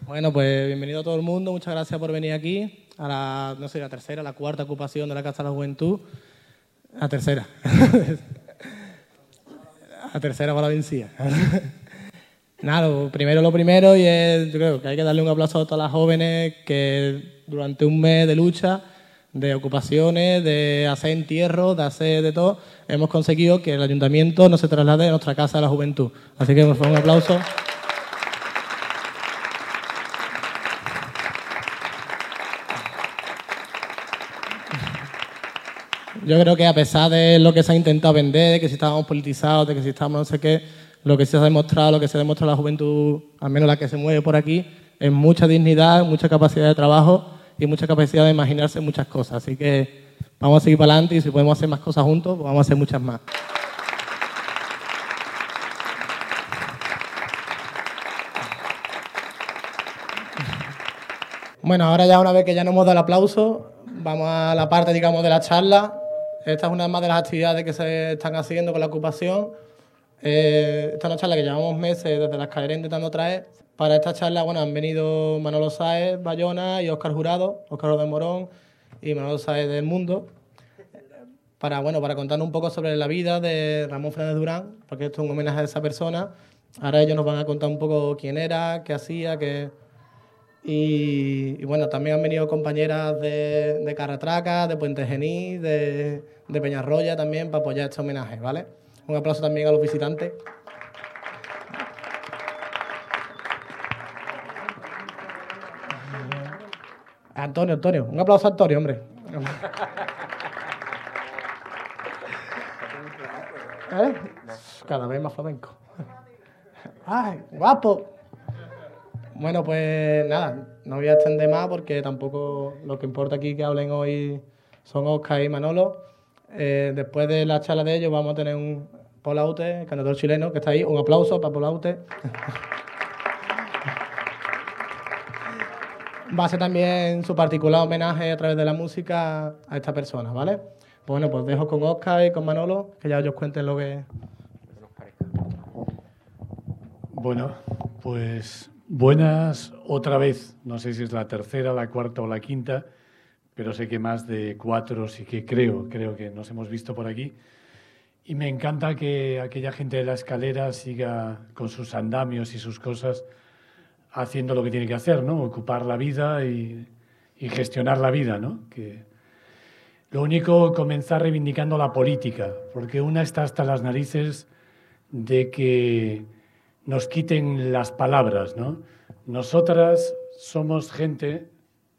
Bueno, pues bienvenido a todo el mundo. Muchas gracias por venir aquí a la tercera, la cuarta ocupación de la Casa de la Juventud. La tercera. La tercera para la vencida. Nada, lo primero y yo creo que hay que darle un aplauso a todas las jóvenes que durante un mes de lucha, de ocupaciones, de hacer entierros, de hacer de todo, hemos conseguido que el ayuntamiento no se traslade a nuestra Casa de la Juventud. Así que por favor, un aplauso. Yo creo que a pesar de lo que se ha intentado vender, de que si estábamos politizados, de que si estábamos no sé qué, lo que se ha demostrado, lo que se demuestra la juventud, al menos la que se mueve por aquí, es mucha dignidad, mucha capacidad de trabajo y mucha capacidad de imaginarse muchas cosas. Así que vamos a seguir para adelante y si podemos hacer más cosas juntos, pues vamos a hacer muchas más. Bueno, ahora ya una vez que ya nos hemos dado el aplauso, vamos a la parte, digamos, de la charla. Esta es una más de las actividades que se están haciendo con la ocupación. Esta es una charla que llevamos meses desde la escalera intentando traer. Para esta charla, bueno, han venido Manolo Sáez Bayona y Óscar Jurado, Óscar de Morón y Manolo Sáez del Mundo, para contarnos un poco sobre la vida de Ramón Fernández Durán, porque esto es un homenaje a esa persona. Ahora ellos nos van a contar un poco quién era, qué hacía, qué... Y bueno, también han venido compañeras de Carratraca, de Puente Genil, de Peñarroya también para apoyar este homenaje, ¿vale? Un aplauso también a los visitantes. Antonio, un aplauso a Antonio, hombre. ¿Eh? Cada vez más flamenco. ¡Ay, guapo! Bueno, pues nada, no voy a extender más porque tampoco lo que importa aquí que hablen hoy son Óscar y Manolo. Después de la charla de ellos vamos a tener un Paul Aute, el cantautor chileno, que está ahí. Un aplauso para Paul Aute. Va a ser también su particular homenaje a través de la música a esta persona, ¿vale? Pues bueno, pues dejo con Óscar y con Manolo, que ya ellos cuenten lo que nos parezca. Bueno, pues buenas otra vez. No sé si es la tercera, la cuarta o la quinta, pero sé que más de 4 sí que creo que nos hemos visto por aquí. Y me encanta que aquella gente de la escalera siga con sus andamios y sus cosas haciendo lo que tiene que hacer, ¿no? Ocupar la vida y gestionar la vida, ¿no? Que lo único, comenzar reivindicando la política, porque una está hasta las narices de que nos quiten las palabras, ¿no? Nosotras somos gente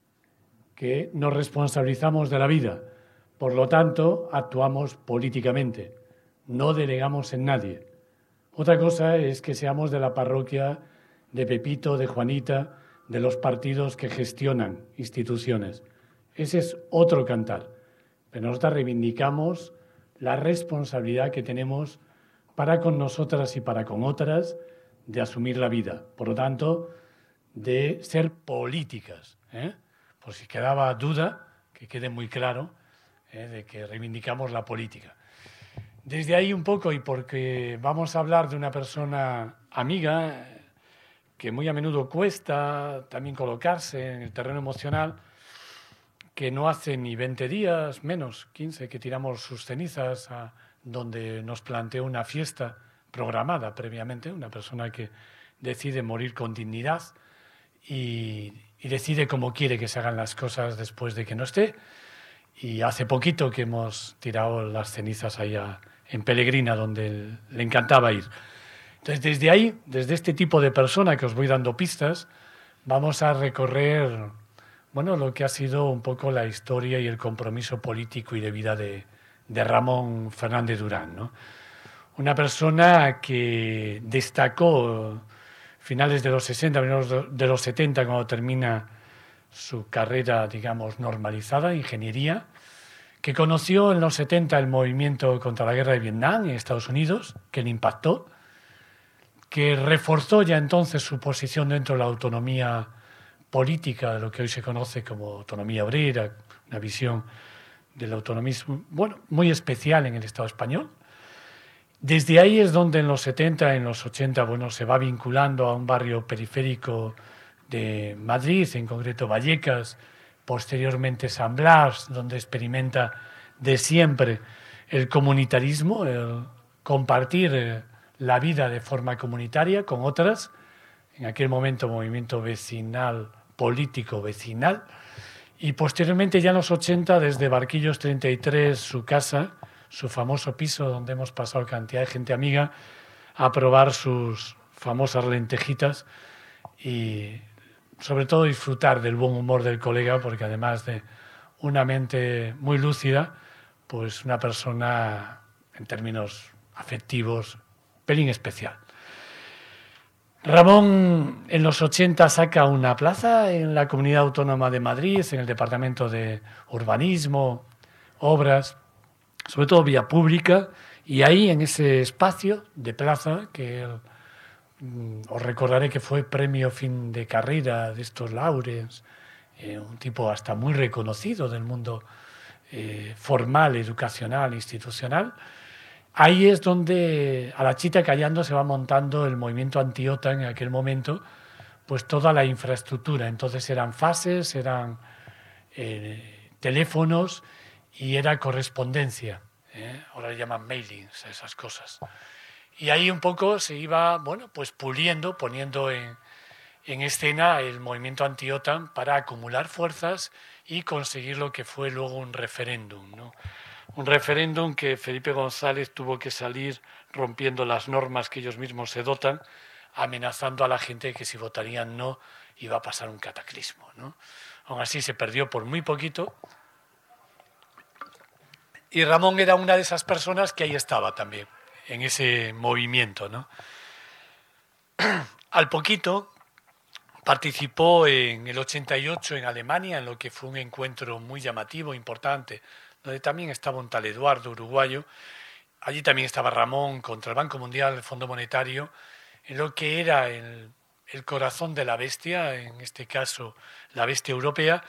que nos responsabilizamos de la vida, por lo tanto, actuamos políticamente, no delegamos en nadie. Otra cosa es que seamos de la parroquia de Pepito, de Juanita, de los partidos que gestionan instituciones. Ese es otro cantar. Pero nosotros reivindicamos la responsabilidad que tenemos para con nosotras y para con otras de asumir la vida. Por lo tanto, de ser políticas. Por si quedaba duda, que quede muy claro, de que reivindicamos la política. Desde ahí un poco, y porque vamos a hablar de una persona amiga, que muy a menudo cuesta también colocarse en el terreno emocional, que no hace ni 20 días, menos 15, que tiramos sus cenizas a donde nos planteó una fiesta programada previamente, una persona que decide morir con dignidad y decide cómo quiere que se hagan las cosas después de que no esté. Y hace poquito que hemos tirado las cenizas allá en Pellegrina, donde le encantaba ir. Entonces, desde ahí, desde este tipo de persona que os voy dando pistas, vamos a recorrer, bueno, lo que ha sido un poco la historia y el compromiso político y de vida de Ramón Fernández Durán, ¿no? Una persona que destacó finales de los 60, de los 70, cuando termina su carrera, digamos, normalizada, ingeniería, que conoció en los 70 el movimiento contra la guerra de Vietnam en Estados Unidos, que le impactó, que reforzó ya entonces su posición dentro de la autonomía política, de lo que hoy se conoce como autonomía obrera, una visión del autonomismo, bueno, muy especial en el Estado español. Desde ahí es donde en los 70, en los 80, bueno, se va vinculando a un barrio periférico de Madrid, en concreto Vallecas, posteriormente San Blas, donde experimenta de siempre el comunitarismo, el compartir la vida de forma comunitaria con otras, en aquel momento movimiento vecinal, político vecinal, y posteriormente ya en los 80, desde Barquillos 33, su casa, su famoso piso donde hemos pasado cantidad de gente amiga a probar sus famosas lentejitas y sobre todo disfrutar del buen humor del colega, porque además de una mente muy lúcida, pues una persona en términos afectivos, pelín especial. Ramón en los 80 saca una plaza en la Comunidad Autónoma de Madrid, en el Departamento de Urbanismo, Obras, sobre todo vía pública, y ahí en ese espacio de plaza, que os recordaré que fue premio fin de carrera de estos Laurens, un tipo hasta muy reconocido del mundo formal, educacional, institucional. Ahí es donde a la chita callando se va montando el movimiento anti-OTAN en aquel momento, pues toda la infraestructura. Entonces eran fases, eran teléfonos y era correspondencia. Ahora le llaman mailings a esas cosas. Y ahí un poco se iba, bueno, pues puliendo, poniendo en escena el movimiento anti-OTAN para acumular fuerzas y conseguir lo que fue luego un referéndum, ¿no? Un referéndum que Felipe González tuvo que salir rompiendo las normas que ellos mismos se dotan, amenazando a la gente que si votarían no iba a pasar un cataclismo, ¿no? Aún así se perdió por muy poquito. Y Ramón era una de esas personas que ahí estaba también, en ese movimiento, ¿no? Al poquito participó en el 88 en Alemania, en lo que fue un encuentro muy llamativo, importante, donde también estaba un tal Eduardo, uruguayo. Allí también estaba Ramón contra el Banco Mundial, el Fondo Monetario, en lo que era el corazón de la bestia, en este caso la bestia europea,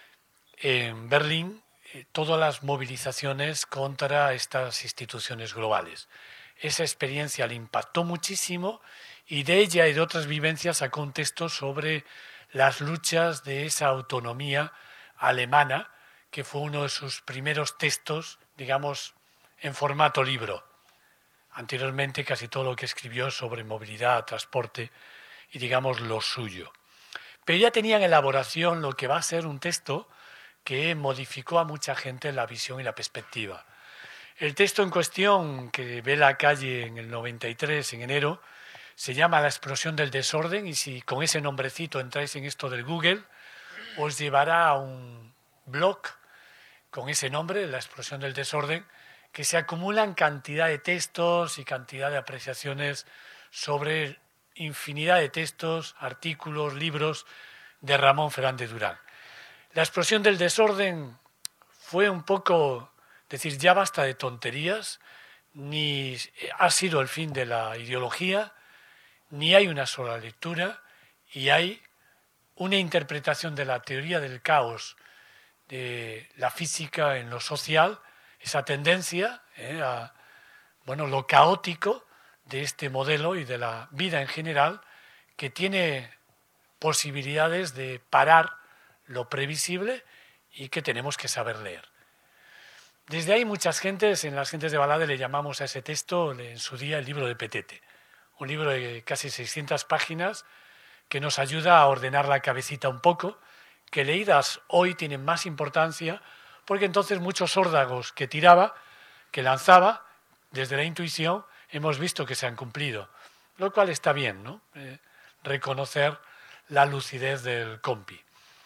en Berlín, todas las movilizaciones contra estas instituciones globales. Esa experiencia le impactó muchísimo y de ella y de otras vivencias sacó un texto sobre las luchas de esa autonomía alemana, que fue uno de sus primeros textos, digamos, en formato libro. Anteriormente casi todo lo que escribió sobre movilidad, transporte y, digamos, lo suyo. Pero ya tenía en elaboración lo que va a ser un texto que modificó a mucha gente la visión y la perspectiva. El texto en cuestión, que ve la calle en el 93, en enero, se llama La explosión del desorden, y si con ese nombrecito entráis en esto del Google, os llevará a un blog con ese nombre, La explosión del desorden, que se acumulan cantidad de textos y cantidad de apreciaciones sobre infinidad de textos, artículos, libros de Ramón Fernández Durán. La explosión del desorden fue un poco decir, ya basta de tonterías, ni ha sido el fin de la ideología, ni hay una sola lectura, y hay una interpretación de la teoría del caos, de la física en lo social, esa tendencia a lo caótico de este modelo y de la vida en general, que tiene posibilidades de parar lo previsible y que tenemos que saber leer. Desde ahí muchas gentes, en las gentes de Balade le llamamos a ese texto en su día el libro de Petete, un libro de casi 600 páginas que nos ayuda a ordenar la cabecita un poco, que leídas hoy tienen más importancia, porque entonces muchos órdagos que tiraba, que lanzaba, desde la intuición, hemos visto que se han cumplido, lo cual está bien, ¿no? Reconocer la lucidez del compi.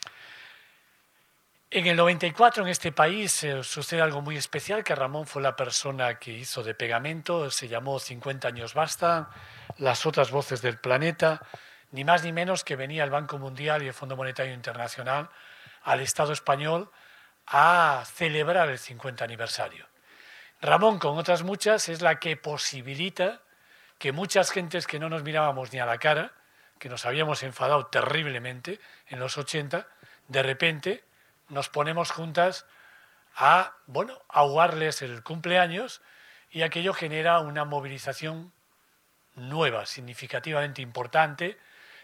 En el 94 en este país sucede algo muy especial, que Ramón fue la persona que hizo de pegamento, se llamó 50 años basta, las otras voces del planeta, ni más ni menos que venía el Banco Mundial y el Fondo Monetario Internacional al Estado español a celebrar el 50 aniversario. Ramón, con otras muchas, es la que posibilita que muchas gentes que no nos mirábamos ni a la cara, que nos habíamos enfadado terriblemente en los 80, de repente nos ponemos juntas a aguarles el cumpleaños, y aquello genera una movilización nueva, significativamente importante,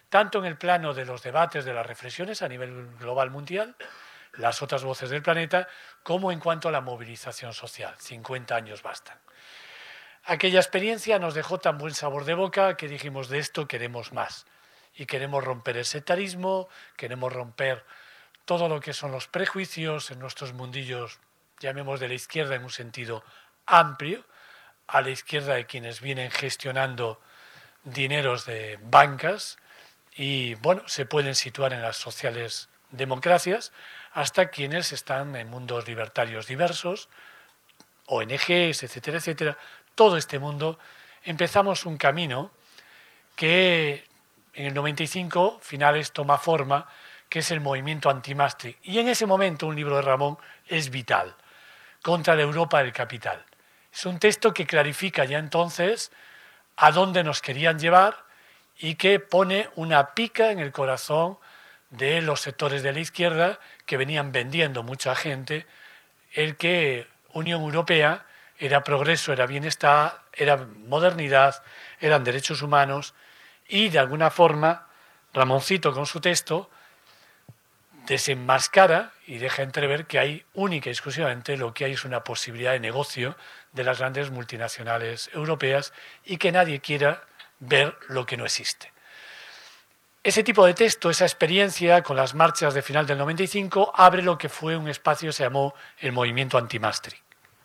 tanto en el plano de los debates, de las reflexiones a nivel global mundial, las otras voces del planeta, como en cuanto a la movilización social. 50 años bastan. Aquella experiencia nos dejó tan buen sabor de boca que dijimos, de esto queremos más. Y queremos romper el sectarismo, queremos romper todo lo que son los prejuicios en nuestros mundillos, llamemos de la izquierda en un sentido amplio, a la izquierda de quienes vienen gestionando dineros de bancas y, bueno, se pueden situar en las sociales democracias, hasta quienes están en mundos libertarios diversos, ONGs, etcétera, etcétera. Todo este mundo, empezamos un camino que en el 95, finales, toma forma, que es el movimiento anti-Maastricht. Y en ese momento un libro de Ramón es vital, Contra la Europa del Capital. Es un texto que clarifica ya entonces a dónde nos querían llevar y que pone una pica en el corazón de los sectores de la izquierda que venían vendiendo mucha gente el que Unión Europea era progreso, era bienestar, era modernidad, eran derechos humanos y de alguna forma Ramoncito con su texto desenmascara y deja entrever que hay única y exclusivamente lo que hay es una posibilidad de negocio de las grandes multinacionales europeas y que nadie quiera ver lo que no existe. Ese tipo de texto, esa experiencia con las marchas de final del 95 abre lo que fue un espacio que se llamó el movimiento anti-Maastricht,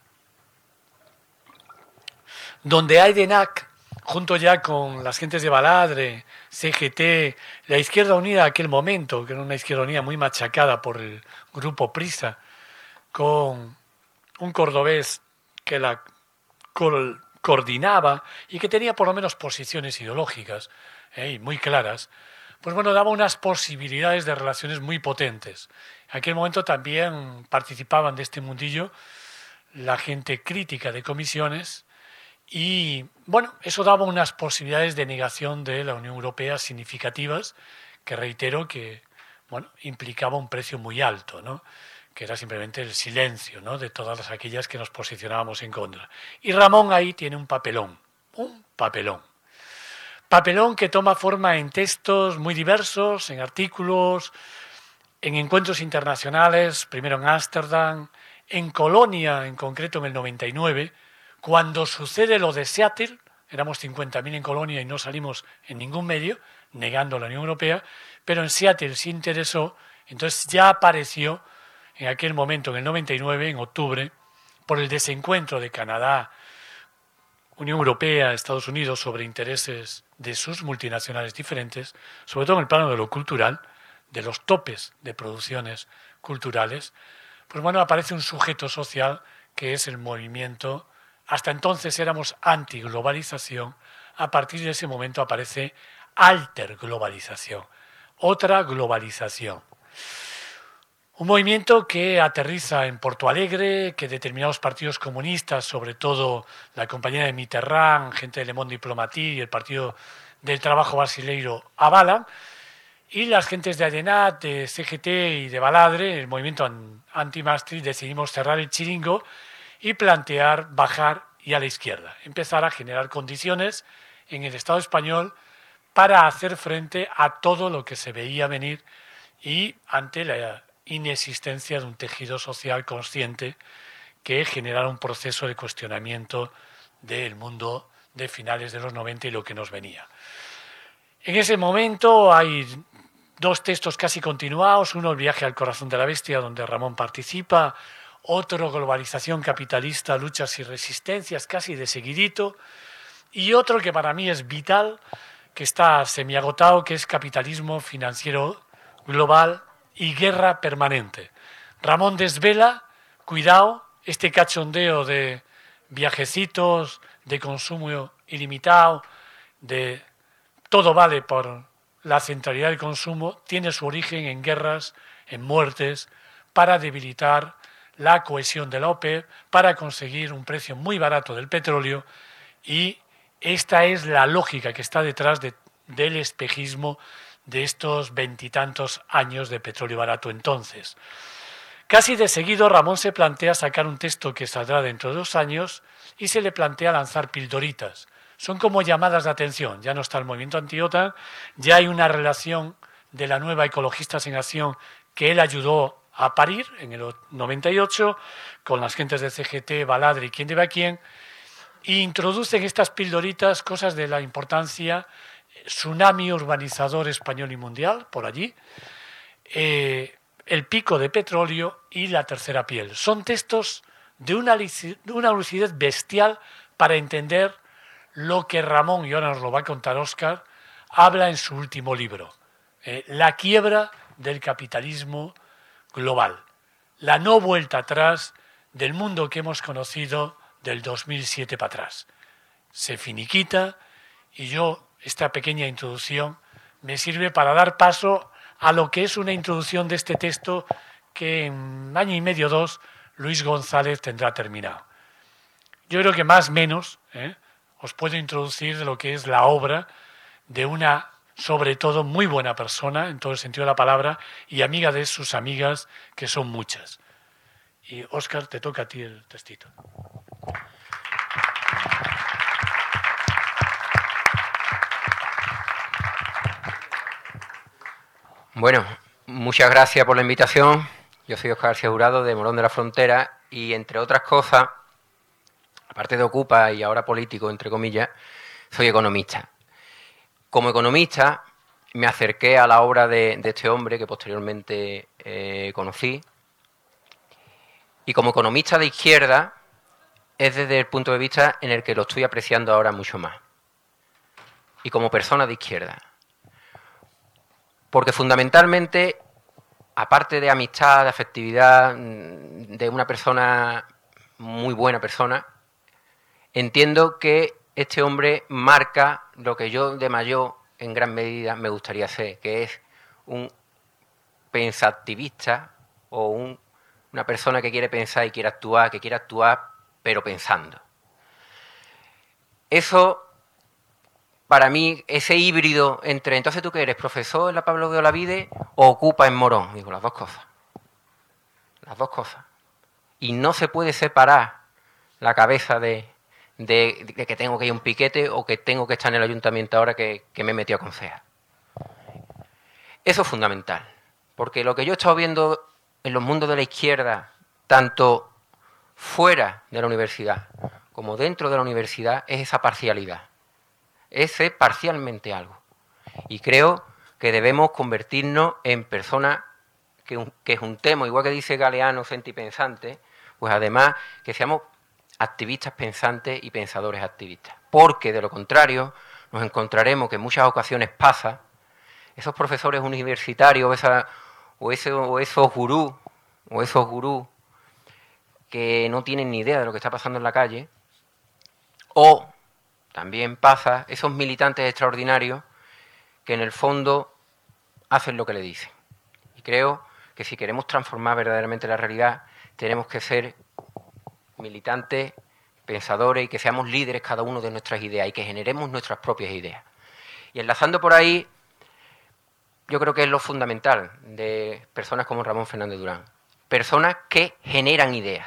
donde Aydenac, junto ya con las gentes de Baladre, CGT, la Izquierda Unida de aquel momento, que era una Izquierda Unida muy machacada por el grupo Prisa, con un cordobés que la coordinaba y que tenía por lo menos posiciones ideológicas muy claras, pues bueno, daba unas posibilidades de relaciones muy potentes. En aquel momento también participaban de este mundillo la gente crítica de comisiones y, bueno, eso daba unas posibilidades de negación de la Unión Europea significativas, que reitero que, bueno, implicaba un precio muy alto, ¿no?, que era simplemente el silencio, ¿no?, de todas aquellas que nos posicionábamos en contra. Y Ramón ahí tiene un papelón que toma forma en textos muy diversos, en artículos, en encuentros internacionales, primero en Ámsterdam, en Colonia, en concreto en el 99, cuando sucede lo de Seattle, éramos 50.000 en Colonia y no salimos en ningún medio, negando la Unión Europea, pero en Seattle sí interesó, entonces ya apareció en aquel momento, en el 99, en octubre, por el desencuentro de Canadá, Unión Europea, Estados Unidos, sobre intereses de sus multinacionales diferentes, sobre todo en el plano de lo cultural, de los topes de producciones culturales, pues bueno, aparece un sujeto social que es el movimiento. Hasta entonces éramos antiglobalización, a partir de ese momento aparece alterglobalización, otra globalización. Un movimiento que aterriza en Porto Alegre, que determinados partidos comunistas, sobre todo la compañía de Mitterrand, gente de Le Monde Diplomatique y el Partido del Trabajo brasileiro avalan, y las gentes de Adenat, de CGT y de Baladre, el movimiento anti-Maastricht, decidimos cerrar el chiringo y plantear bajar y a la izquierda, empezar a generar condiciones en el Estado español para hacer frente a todo lo que se veía venir y ante la inexistencia de un tejido social consciente que generara un proceso de cuestionamiento del mundo de finales de los 90 y lo que nos venía. En ese momento hay dos textos casi continuados, uno El viaje al corazón de la bestia, donde Ramón participa, otro Globalización capitalista, luchas y resistencias, casi de seguidito, y otro que para mí es vital, que está semiagotado, que es Capitalismo financiero global y guerra permanente. Ramón desvela, cuidado, este cachondeo de viajecitos, de consumo ilimitado, de todo vale por la centralidad del consumo, tiene su origen en guerras, en muertes, para debilitar la cohesión de la OPEP, para conseguir un precio muy barato del petróleo, y esta es la lógica que está detrás del espejismo de estos veintitantos años de petróleo barato entonces. Casi de seguido Ramón se plantea sacar un texto que saldrá dentro de 2 años y se le plantea lanzar pildoritas son como llamadas de atención. Ya no está el movimiento anti-OTAN, ya hay una relación de la nueva Ecologistas en Acción que él ayudó a parir en el 98 con las gentes de CGT, Baladre y quién debe a quién, e introducen estas pildoritas cosas de la importancia, tsunami urbanizador español y mundial, por allí, el pico de petróleo y la tercera piel. Son textos de una lucidez bestial para entender lo que Ramón, y ahora nos lo va a contar Óscar, habla en su último libro, la quiebra del capitalismo global, la no vuelta atrás del mundo que hemos conocido del 2007 para atrás. Se finiquita y yo, esta pequeña introducción, me sirve para dar paso a lo que es una introducción de este texto que en año y medio, 2, Luis González tendrá terminado. Yo creo que más o menos os puedo introducir de lo que es la obra de una, sobre todo, muy buena persona, en todo el sentido de la palabra, y amiga de sus amigas, que son muchas. Y, Óscar, te toca a ti el textito. Bueno, muchas gracias por la invitación. Yo soy Óscar García Jurado, de Morón de la Frontera, y entre otras cosas, aparte de ocupa y ahora político, entre comillas, soy economista. Como economista me acerqué a la obra de este hombre que posteriormente conocí, y como economista de izquierda es desde el punto de vista en el que lo estoy apreciando ahora mucho más. Y como persona de izquierda. Porque fundamentalmente, aparte de amistad, de afectividad, de una persona, muy buena persona, entiendo que este hombre marca lo que yo de mayor, en gran medida, me gustaría ser, que es un pensativista o una persona que quiere pensar y quiere actuar, pero pensando. Eso, para mí, ese híbrido entre, entonces tú que eres profesor en la Pablo de Olavide o ocupa en Morón, digo, las dos cosas. Las dos cosas. Y no se puede separar la cabeza de que tengo que ir a un piquete o que tengo que estar en el ayuntamiento ahora que me he metido a concejal. Eso es fundamental, porque lo que yo he estado viendo en los mundos de la izquierda, tanto fuera de la universidad como dentro de la universidad, es esa parcialidad. Es ser parcialmente algo. Y creo que debemos convertirnos en personas que juntemos, igual que dice Galeano, sentipensante, pues además que seamos activistas pensantes y pensadores activistas. Porque de lo contrario nos encontraremos que en muchas ocasiones pasa, esos profesores universitarios o esos gurús que no tienen ni idea de lo que está pasando en la calle, o también pasa esos militantes extraordinarios que en el fondo hacen lo que le dicen. Y creo que si queremos transformar verdaderamente la realidad, tenemos que ser militantes, pensadores y que seamos líderes cada uno de nuestras ideas y que generemos nuestras propias ideas. Y enlazando por ahí, yo creo que es lo fundamental de personas como Ramón Fernández Durán. Personas que generan ideas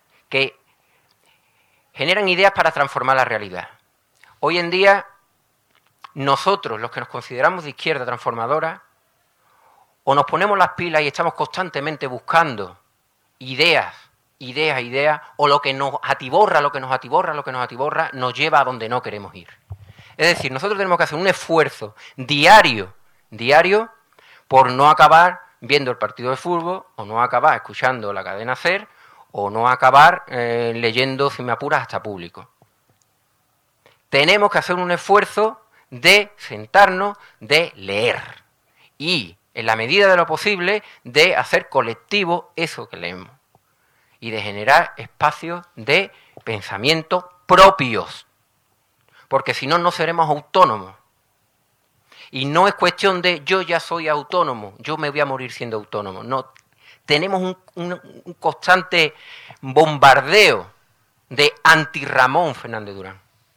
para transformar la realidad. Hoy en día, nosotros, los que nos consideramos de izquierda transformadora, o nos ponemos las pilas y estamos constantemente buscando ideas, o lo que nos atiborra, nos lleva a donde no queremos ir. Es decir, nosotros tenemos que hacer un esfuerzo diario, por no acabar viendo el partido de fútbol, o no acabar escuchando la cadena SER, o no acabar leyendo, si me apuras, hasta Público. Tenemos que hacer un esfuerzo de sentarnos, de leer y, en la medida de lo posible, de hacer colectivo eso que leemos y de generar espacios de pensamiento propios, porque si no, no seremos autónomos. Y no es cuestión de yo ya soy autónomo, yo me voy a morir siendo autónomo. No, tenemos un constante bombardeo de anti-Ramón Fernández Durán.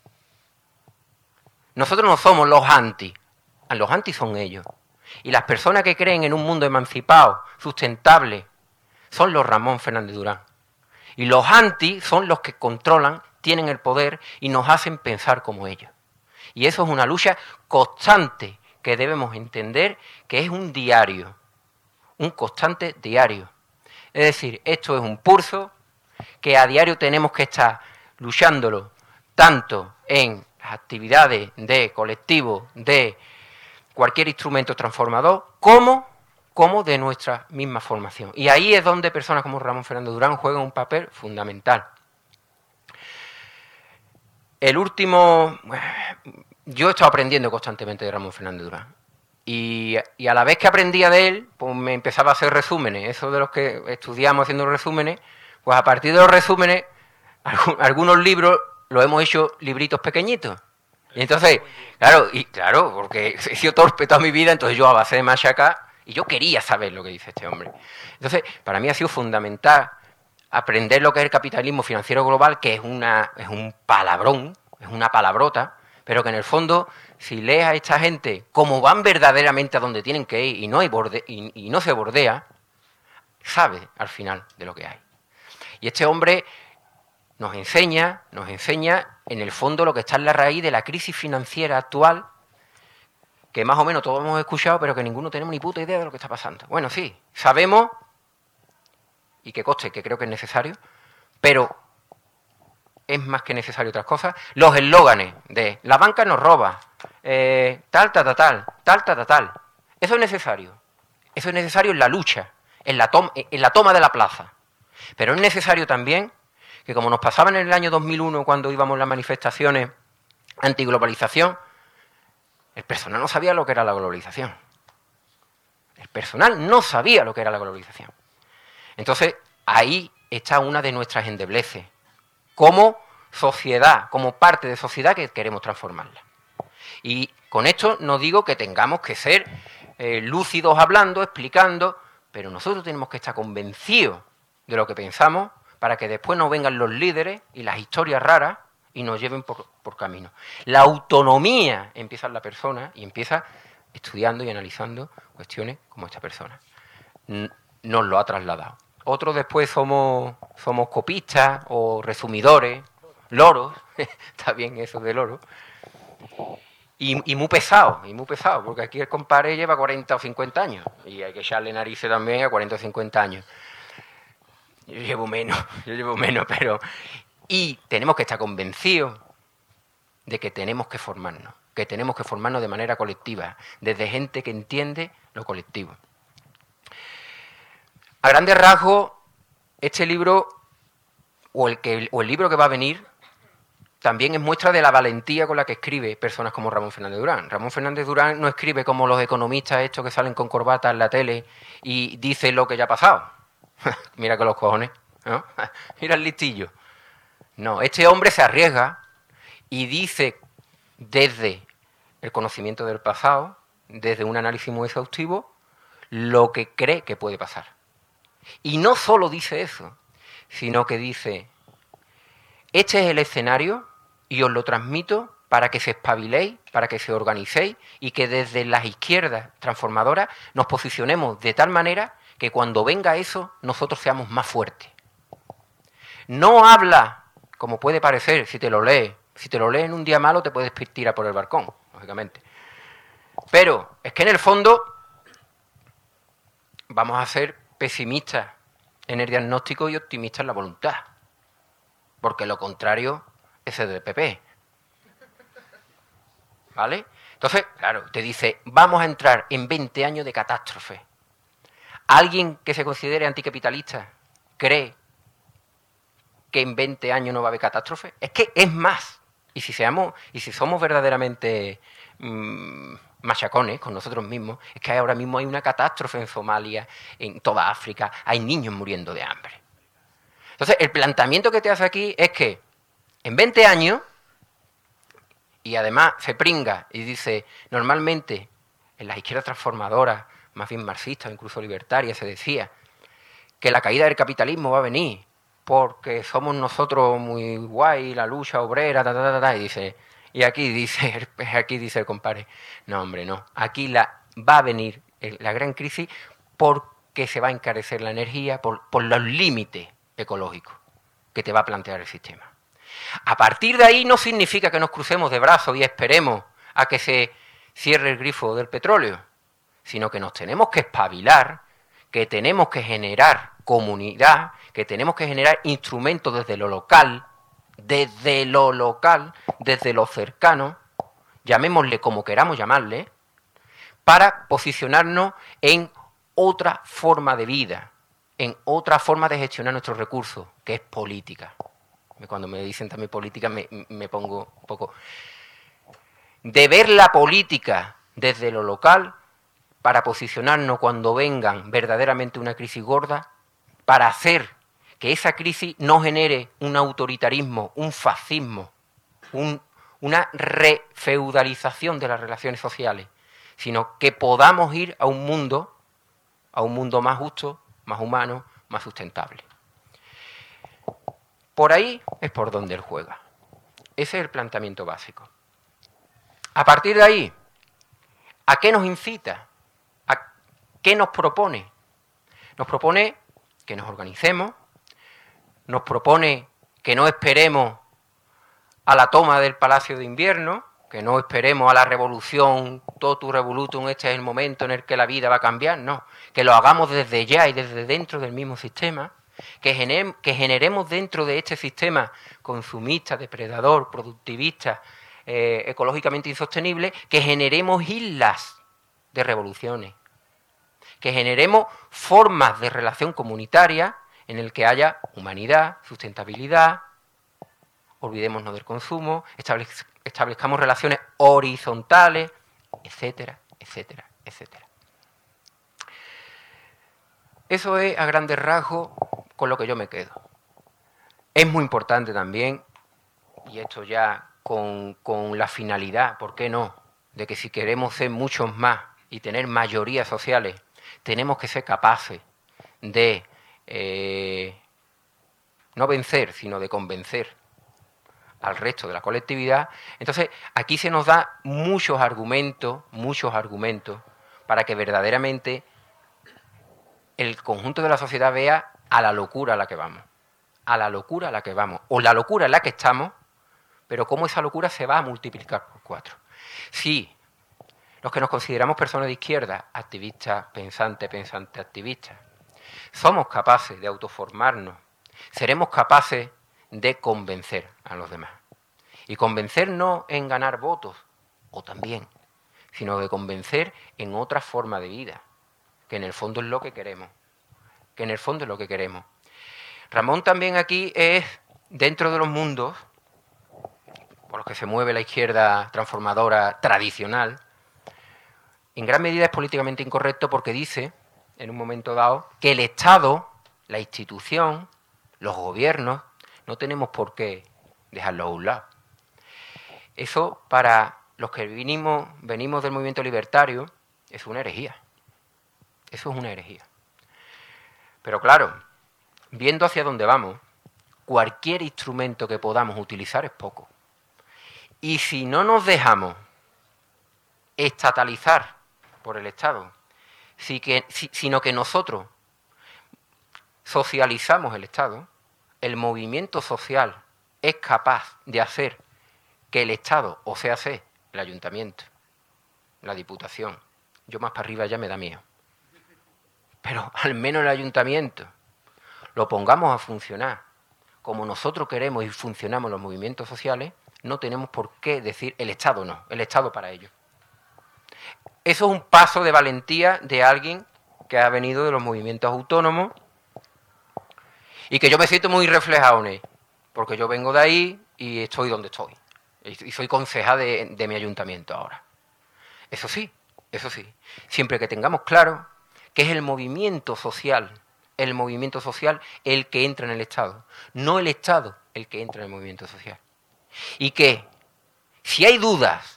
Nosotros no somos los anti son ellos. Y las personas que creen en un mundo emancipado, sustentable, son los Ramón Fernández Durán. Y los anti son los que controlan, tienen el poder y nos hacen pensar como ellos. Y eso es una lucha constante que debemos entender que es un diario, un constante diario. Es decir, esto es un pulso que a diario tenemos que estar luchándolo, tanto en las actividades de colectivo, de cualquier instrumento transformador, como de nuestra misma formación. Y ahí es donde personas como Ramón Fernández Durán juegan un papel fundamental. El último, yo he estado aprendiendo constantemente de Ramón Fernández Durán. Y a la vez que aprendía de él, pues me empezaba a hacer resúmenes. Eso de los que estudiamos haciendo resúmenes, pues a partir de los resúmenes, algunos libros los hemos hecho libritos pequeñitos. Y entonces, claro, porque he sido torpe toda mi vida, entonces yo a base de machacar, y yo quería saber lo que dice este hombre. Entonces, para mí ha sido fundamental aprender lo que es el capitalismo financiero global, que es un palabrón, es una palabrota, pero que en el fondo, si lees a esta gente cómo van verdaderamente a donde tienen que ir y no se bordea, sabes al final de lo que hay. Y este hombre nos enseña en el fondo lo que está en la raíz de la crisis financiera actual, que más o menos todos hemos escuchado, pero que ninguno tenemos ni puta idea de lo que está pasando. Bueno, sí, sabemos, y que conste que creo que es necesario, pero es más que necesario otras cosas, los eslóganes de la banca nos roba, tal. Eso es necesario. Eso es necesario en la lucha, en la toma de la plaza. Pero es necesario también que, como nos pasaba en el año 2001 cuando íbamos a las manifestaciones antiglobalización, el personal no sabía lo que era la globalización. El personal no sabía lo que era la globalización. Entonces, ahí está una de nuestras endebleces, como sociedad, como parte de sociedad que queremos transformarla. Y con esto no digo que tengamos que ser lúcidos hablando, explicando, pero nosotros tenemos que estar convencidos de lo que pensamos para que después no vengan los líderes y las historias raras y nos lleven por camino. La autonomía empieza en la persona y empieza estudiando y analizando cuestiones como esta persona nos lo ha trasladado. Otros después somos copistas o resumidores, loros, está bien eso de loro, y muy pesado, porque aquí el compadre lleva 40 o 50 años, y hay que echarle narices también a 40 o 50 años. Yo llevo menos, pero... Y tenemos que estar convencidos de que tenemos que formarnos de manera colectiva, desde gente que entiende lo colectivo. A grandes rasgos, este libro, o el libro que va a venir, también es muestra de la valentía con la que escribe personas como Ramón Fernández Durán. Ramón Fernández Durán no escribe como los economistas estos que salen con corbata en la tele y dicen lo que ya ha pasado. Mira que los cojones, ¿no? Mira el listillo. No, este hombre se arriesga y dice desde el conocimiento del pasado, desde un análisis muy exhaustivo, lo que cree que puede pasar. Y no solo dice eso, sino que dice, este es el escenario y os lo transmito para que se espabiléis, para que se organicéis y que desde las izquierdas transformadoras nos posicionemos de tal manera que cuando venga eso nosotros seamos más fuertes. No habla, como puede parecer, si te lo lees en un día malo te puedes tirar por el balcón, lógicamente. Pero es que en el fondo vamos a ser pesimistas en el diagnóstico y optimistas en la voluntad, porque lo contrario es el del PP. ¿Vale? Entonces, claro, te dice, vamos a entrar en 20 años de catástrofe. ¿Alguien que se considere anticapitalista cree que en 20 años no va a haber catástrofe? Es que es más. Y si somos verdaderamente machacones con nosotros mismos, es que ahora mismo hay una catástrofe en Somalia, en toda África, hay niños muriendo de hambre. Entonces, el planteamiento que te hace aquí es que en 20 años, y además se pringa y dice, normalmente en las izquierdas transformadoras, más bien marxistas, incluso libertarias, se decía que la caída del capitalismo va a venir porque somos nosotros muy guay, la lucha obrera, y aquí dice el compadre, no hombre, no, aquí va a venir la gran crisis porque se va a encarecer la energía por los límites ecológicos que te va a plantear el sistema. A partir de ahí no significa que nos crucemos de brazos y esperemos a que se cierre el grifo del petróleo, sino que nos tenemos que espabilar, que tenemos que generar comunidad, que tenemos que generar instrumentos desde lo local, desde lo cercano, llamémosle como queramos llamarle, para posicionarnos en otra forma de vida, en otra forma de gestionar nuestros recursos, que es política. Cuando me dicen también política me pongo un poco... De ver la política desde lo local para posicionarnos cuando vengan verdaderamente una crisis gorda, para hacer que esa crisis no genere un autoritarismo, un fascismo, una refeudalización de las relaciones sociales, sino que podamos ir a un mundo más justo, más humano, más sustentable. Por ahí es por donde él juega. Ese es el planteamiento básico. A partir de ahí, ¿a qué nos incita? ¿A qué nos propone? Nos propone que nos organicemos, nos propone que no esperemos a la toma del Palacio de Invierno, que no esperemos a la revolución, totu revolutum, este es el momento en el que la vida va a cambiar, no, que lo hagamos desde ya y desde dentro del mismo sistema, que generemos dentro de este sistema consumista, depredador, productivista, ecológicamente insostenible, que generemos islas de revoluciones, que generemos formas de relación comunitaria en el que haya humanidad, sustentabilidad, olvidémonos del consumo, establezcamos relaciones horizontales, etcétera, etcétera, etcétera. Eso es a grandes rasgos con lo que yo me quedo. Es muy importante también, y esto ya con la finalidad, ¿por qué no?, de que si queremos ser muchos más y tener mayorías sociales, tenemos que ser capaces de no vencer, sino de convencer al resto de la colectividad. Entonces, aquí se nos da muchos argumentos para que verdaderamente el conjunto de la sociedad vea a la locura a la que vamos, o la locura en la que estamos, pero cómo esa locura se va a multiplicar por 4. Si los que nos consideramos personas de izquierda, activistas, pensantes, activistas, somos capaces de autoformarnos, seremos capaces de convencer a los demás. Y convencer no en ganar votos, o también, sino de convencer en otra forma de vida, que en el fondo es lo que queremos. Ramón también aquí es, dentro de los mundos por los que se mueve la izquierda transformadora tradicional, en gran medida es políticamente incorrecto porque dice, en un momento dado, que el Estado, la institución, los gobiernos, no tenemos por qué dejarlos a un lado. Eso, para los que venimos del movimiento libertario, es una herejía. Eso es una herejía. Pero claro, viendo hacia dónde vamos, cualquier instrumento que podamos utilizar es poco. Y si no nos dejamos estatalizar por el Estado, sino que nosotros socializamos el Estado, el movimiento social es capaz de hacer que el Estado, o sea, el ayuntamiento, la diputación, yo más para arriba ya me da miedo, pero al menos el ayuntamiento lo pongamos a funcionar como nosotros queremos y funcionamos los movimientos sociales, no tenemos por qué decir el Estado no, el Estado para ello. Eso es un paso de valentía de alguien que ha venido de los movimientos autónomos y que yo me siento muy reflejado en él, porque yo vengo de ahí y estoy donde estoy. Y soy concejal de mi ayuntamiento ahora. Eso sí, siempre que tengamos claro que es el movimiento social el que entra en el Estado, no el Estado el que entra en el movimiento social. Y que si hay dudas,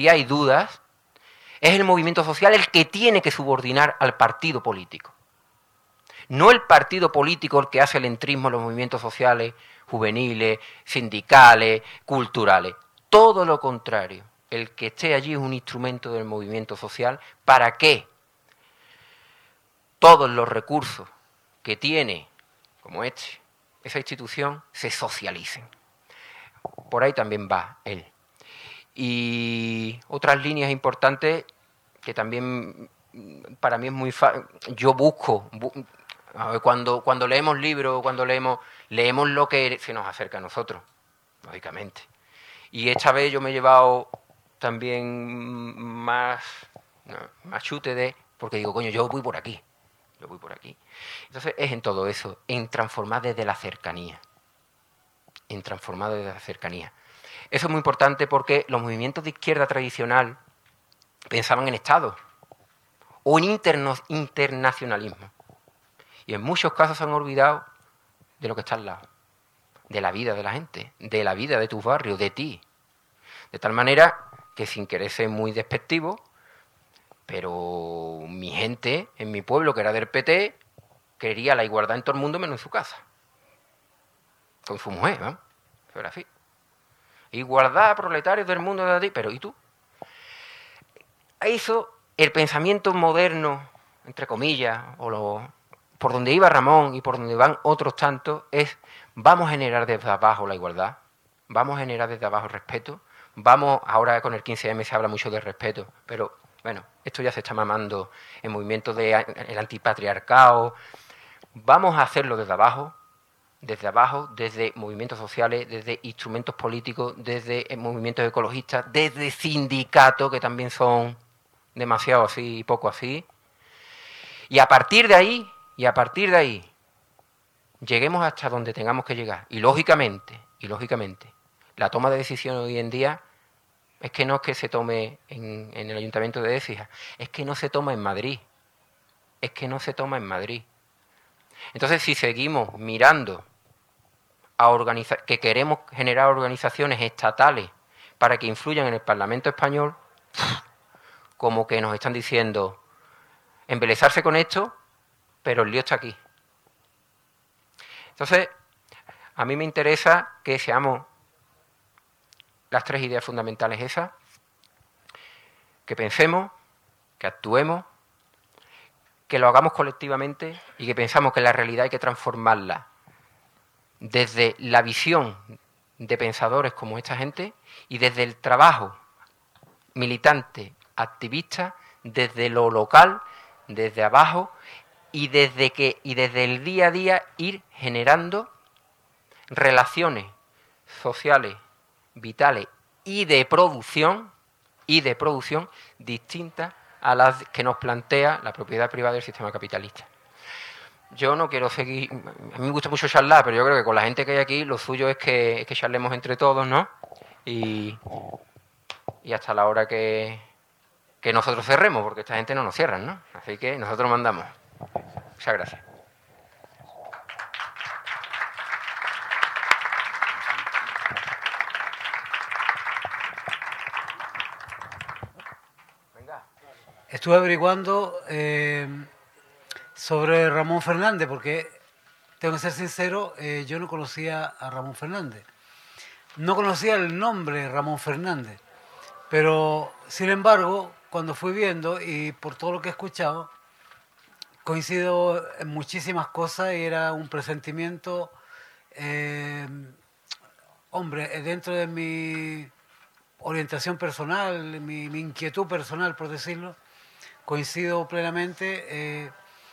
es el movimiento social el que tiene que subordinar al partido político. No el partido político el que hace el entrismo en los movimientos sociales, juveniles, sindicales, culturales. Todo lo contrario. El que esté allí es un instrumento del movimiento social para que todos los recursos que tiene, como esa institución, se socialicen. Por ahí también va él. Y otras líneas importantes que también para mí es muy fácil. Yo busco, a ver, cuando leemos libros, cuando leemos lo que se nos acerca a nosotros, lógicamente. Y esta vez yo me he llevado también más chute de, porque digo, coño, yo voy por aquí. Entonces es en todo eso, en transformar desde la cercanía. Eso es muy importante porque los movimientos de izquierda tradicional pensaban en Estado o en internacionalismo. Y en muchos casos se han olvidado de lo que está al lado, de la vida de la gente, de la vida de tus barrios, de ti. De tal manera que, sin querer ser muy despectivo, pero mi gente en mi pueblo, que era del PT, quería la igualdad en todo el mundo menos en su casa. Con su mujer, ¿no? Eso era así. Igualdad, proletarios del mundo de ti, pero ¿y tú? Eso, el pensamiento moderno, entre comillas, por donde iba Ramón y por donde van otros tantos, es vamos a generar desde abajo la igualdad, vamos a generar desde abajo el respeto, ahora con el 15M se habla mucho de respeto, pero bueno, esto ya se está mamando en movimientos del antipatriarcado, vamos a hacerlo desde abajo, desde movimientos sociales, desde instrumentos políticos, desde movimientos ecologistas, desde sindicatos, que también son demasiado así y poco así. Y a partir de ahí, lleguemos hasta donde tengamos que llegar. Y lógicamente, la toma de decisiones hoy en día es que no es que se tome en el Ayuntamiento de Écija, es que no se toma en Madrid. Entonces, si seguimos mirando que queremos generar organizaciones estatales para que influyan en el Parlamento español, como que nos están diciendo embelesarse con esto, pero el lío está aquí. Entonces, a mí me interesa que seamos las tres ideas fundamentales esas, que pensemos, que actuemos, que lo hagamos colectivamente y que pensamos que la realidad hay que transformarla desde la visión de pensadores como esta gente y desde el trabajo militante, activista, desde lo local, desde abajo y desde el día a día ir generando relaciones sociales, vitales y de producción distintas a las que nos plantea la propiedad privada del sistema capitalista. Yo no quiero seguir, a mí me gusta mucho charlar, pero yo creo que con la gente que hay aquí lo suyo es que charlemos entre todos, ¿no? Y hasta la hora que nosotros cerremos, porque esta gente no nos cierra, ¿no? Así que nosotros mandamos. Muchas gracias. Estuve averiguando sobre Ramón Fernández, porque tengo que ser sincero, yo no conocía a Ramón Fernández. No conocía el nombre Ramón Fernández, pero sin embargo, cuando fui viendo y por todo lo que he escuchado, coincido en muchísimas cosas y era un presentimiento, hombre, dentro de mi orientación personal, mi inquietud personal, por decirlo, coincido plenamente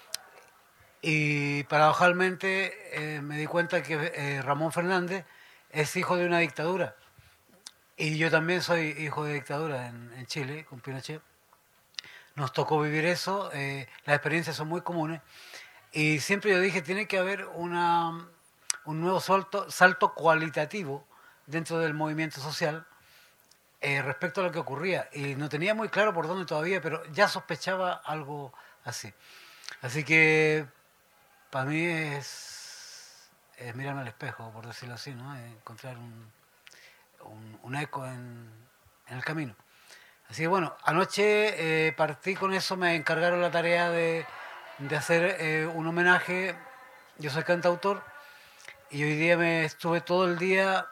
y paradojalmente me di cuenta que Ramón Fernández es hijo de una dictadura y yo también soy hijo de dictadura en Chile, con Pinochet. Nos tocó vivir eso, las experiencias son muy comunes y siempre yo dije tiene que haber un nuevo salto cualitativo dentro del movimiento social respecto a lo que ocurría y no tenía muy claro por dónde todavía, pero ya sospechaba algo así. Así que para mí es mirarme al espejo, por decirlo así, ¿no? Encontrar un eco en el camino. Así que bueno, anoche partí con eso, me encargaron la tarea de hacer un homenaje. Yo soy cantautor y hoy día me estuve todo el día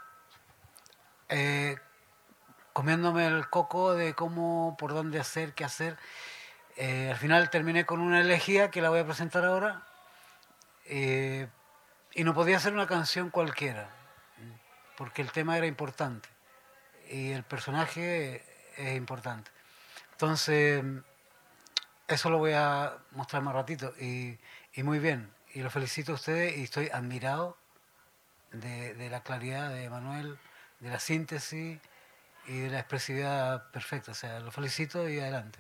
comiéndome el coco de cómo, por dónde hacer, qué hacer. Al final terminé con una elegía que la voy a presentar ahora y no podía ser una canción cualquiera. porque el tema era importante y el personaje es importante. Entonces, eso lo voy a mostrar más ratito y muy bien. Y lo felicito a ustedes y estoy admirado de la claridad de Manuel, de la síntesis y de la expresividad perfecta. O sea, lo felicito y adelante.